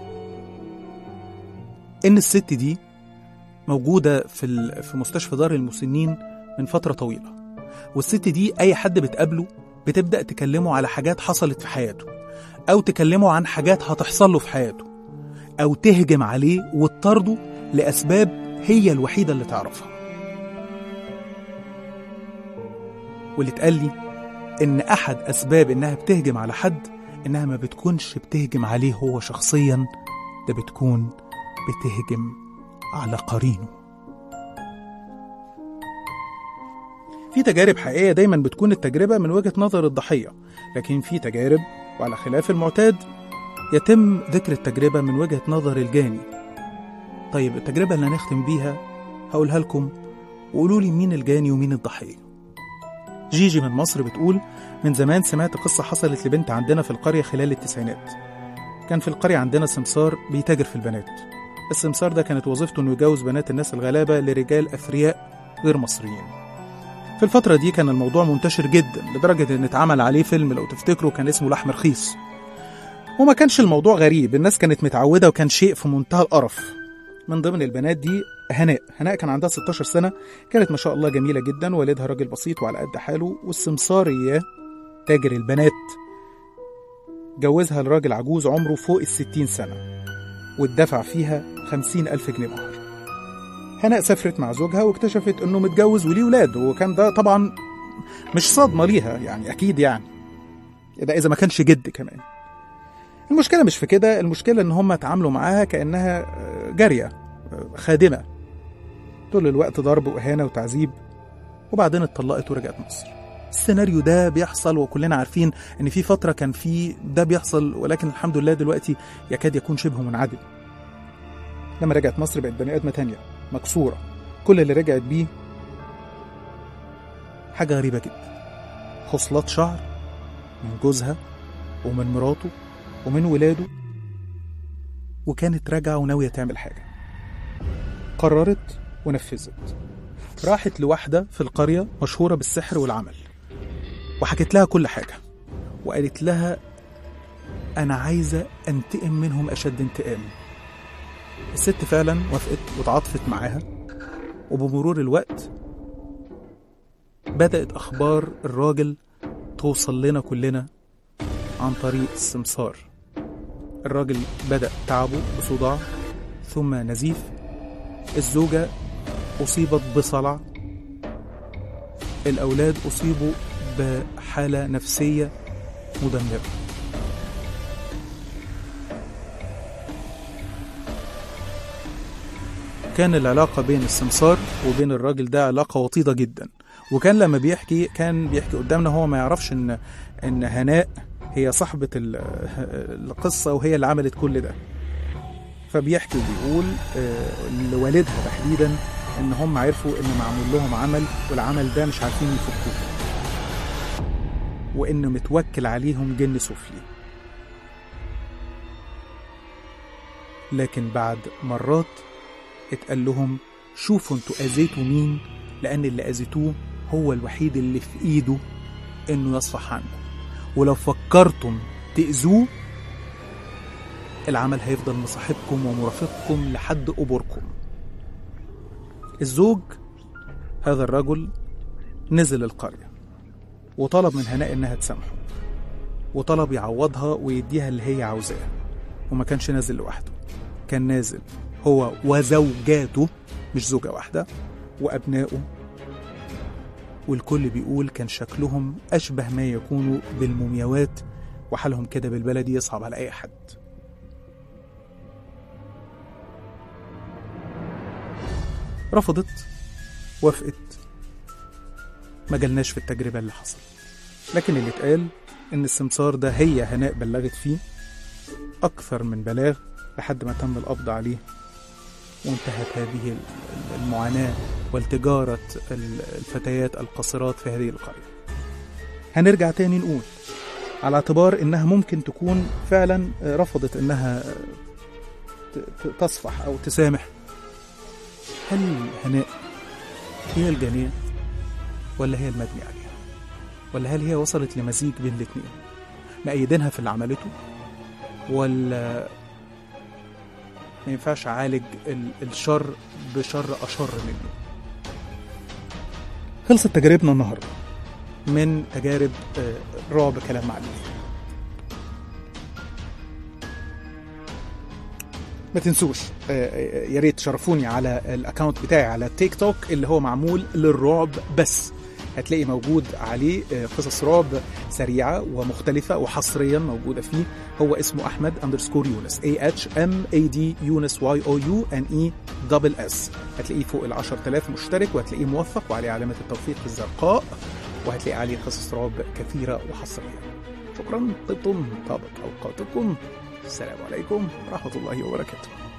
إن الست دي موجودة في مستشفى دار المسنين من فترة طويلة. والست دي أي حد بتقابله بتبدأ تكلمه على حاجات حصلت في حياته، أو تكلمه عن حاجات هتحصل له في حياته، أو تهجم عليه وتطرده لأسباب هي الوحيدة اللي تعرفها. واللي اتقال لي إن أحد أسباب إنها بتهجم على حد إنها ما بتكونش بتهجم عليه هو شخصيا، ده بتكون بتهجم على قرينه. في تجارب حقيقية دايما بتكون التجربة من وجهة نظر الضحية، لكن في تجارب وعلى خلاف المعتاد يتم ذكر التجربة من وجهة نظر الجاني. طيب التجربة اللي هنختم بيها هقولها لكم وقولوا لي مين الجاني ومين الضحية. جيجي من مصر بتقول من زمان سمعت قصة حصلت لبنت عندنا في القرية خلال التسعينات. كان في القرية عندنا سمسار بيتاجر في البنات. السمسار ده كانت وظيفته انه يجوز بنات الناس الغلابة لرجال أثرياء غير مصريين. في الفترة دي كان الموضوع منتشر جدا لدرجة ان اتعمل عليه فيلم لو تفتكروا كان اسمه لحم رخيص. وما كانش الموضوع غريب، الناس كانت متعودة وكان شيء في منتهى القرف. من ضمن البنات دي هناء كان عندها 16 سنة، كانت ما شاء الله جميلة جدا، والدها راجل بسيط وعلى قد حاله، والسمسار تاجر البنات جوزها لراجل عجوز عمره فوق 60 سنة واتدفع فيها 50,000 جنيه مهر. هناء سافرت مع زوجها واكتشفت انه متجوز وليه ولاد، وكان ده طبعا مش صدمة ليها يعني، اكيد يعني ده اذا ما كانش جد كمان. المشكلة مش في كده، المشكلة ان هم اتعاملوا معاها كأنها جارية خادمة طول الوقت، ضرب وإهانة وتعذيب، وبعدين اتطلقت ورجعت مصر. السيناريو ده بيحصل وكلنا عارفين ان في فترة كان في ده بيحصل، ولكن الحمد لله دلوقتي يكاد يكون شبه منعدم. لما رجعت مصر بقت بني آدمة تانية مكسورة. كل اللي رجعت بيه حاجة غريبة جدا، خصلات شعر من جوزها ومن مراته ومن ولاده، وكانت راجعة وناوية تعمل حاجة. قررت ونفذت. راحت لواحدة في القرية مشهورة بالسحر والعمل، وحكت لها كل حاجة، وقالت لها أنا عايزة أنتقم منهم أشد انتقام. الست فعلا وافقت وتعاطفت معاها، وبمرور الوقت بدأت أخبار الراجل توصل لنا كلنا عن طريق السمسار. الراجل بدأ تعبه بصداع ثم نزيف، الزوجة أصيبت بصلع، الأولاد أصيبوا بحالة نفسية مدمرة. كان العلاقة بين السمسار وبين الراجل ده علاقة وطيدة جدا، وكان لما بيحكي قدامنا هو ما يعرفش إن هناء هي صاحبة القصة وهي اللي عملت كل ده. فبيحكي وبيقول لوالدها تحديدا إن هم عرفوا إن معمول لهم عمل، والعمل ده مش عارفين يفكوه، وإنه متوكل عليهم جن سفلي. لكن بعد مرات اتقال لهم شوفوا انتوا اذيتوا مين، لان اللي اذيتوه هو الوحيد اللي في ايده انه يصفح عنكم، ولو فكرتم تأذوه العمل هيفضل مصاحبكم ومرافقكم لحد قبوركم. الزوج هذا الرجل نزل القرية وطلب من هناء انها تسامحه، وطلب يعوضها ويديها اللي هي عاوزاه. وما كانش نازل لوحده، كان نازل هو وزوجاته، مش زوجة واحدة، وأبنائه، والكل بيقول كان شكلهم أشبه ما يكونوا بالمومياوات، وحالهم كده بالبلدي يصعب على أي حد. رفضت، وافقت، ما جالناش في التجربة اللي حصل. لكن اللي اتقال إن السمسار ده هي هناء بلغت فيه أكثر من بلاغ لحد ما تم القبض عليه، وانتهت هذه المعاناة والتجارة الفتيات القاصرات في هذه القرية. هنرجع تاني نقول على اعتبار انها ممكن تكون فعلا رفضت انها تصفح او تسامح، هل هناء هي الجانية ولا هي المجني عليها، ولا هل هي وصلت لمزيج بين الاثنين، مأيدينها في اللي عملته، ولا ما ينفعش عالج الشر بشر أشر منه؟ خلصت تجاربنا النهاردة من تجارب رعب كلام معلم. ما تنسوش يا ريت تشرفوني على الاكاونت بتاعي على تيك توك اللي هو معمول للرعب بس، هتلاقي موجود عليه قصص رعب سريعة ومختلفة وحصريا موجودة فيه. هو اسمه أحمد_يونس AHMAD يونس YOUNESS. هتلاقيه فوق 10,000 مشترك، وهتلاقيه موثق وعليه علامة التوثيق الزرقاء، وهتلاقي عليه قصص رعب كثيرة وحصرية. شكرا، طبتم طابت أوقاتكم. السلام عليكم ورحمة الله وبركاته.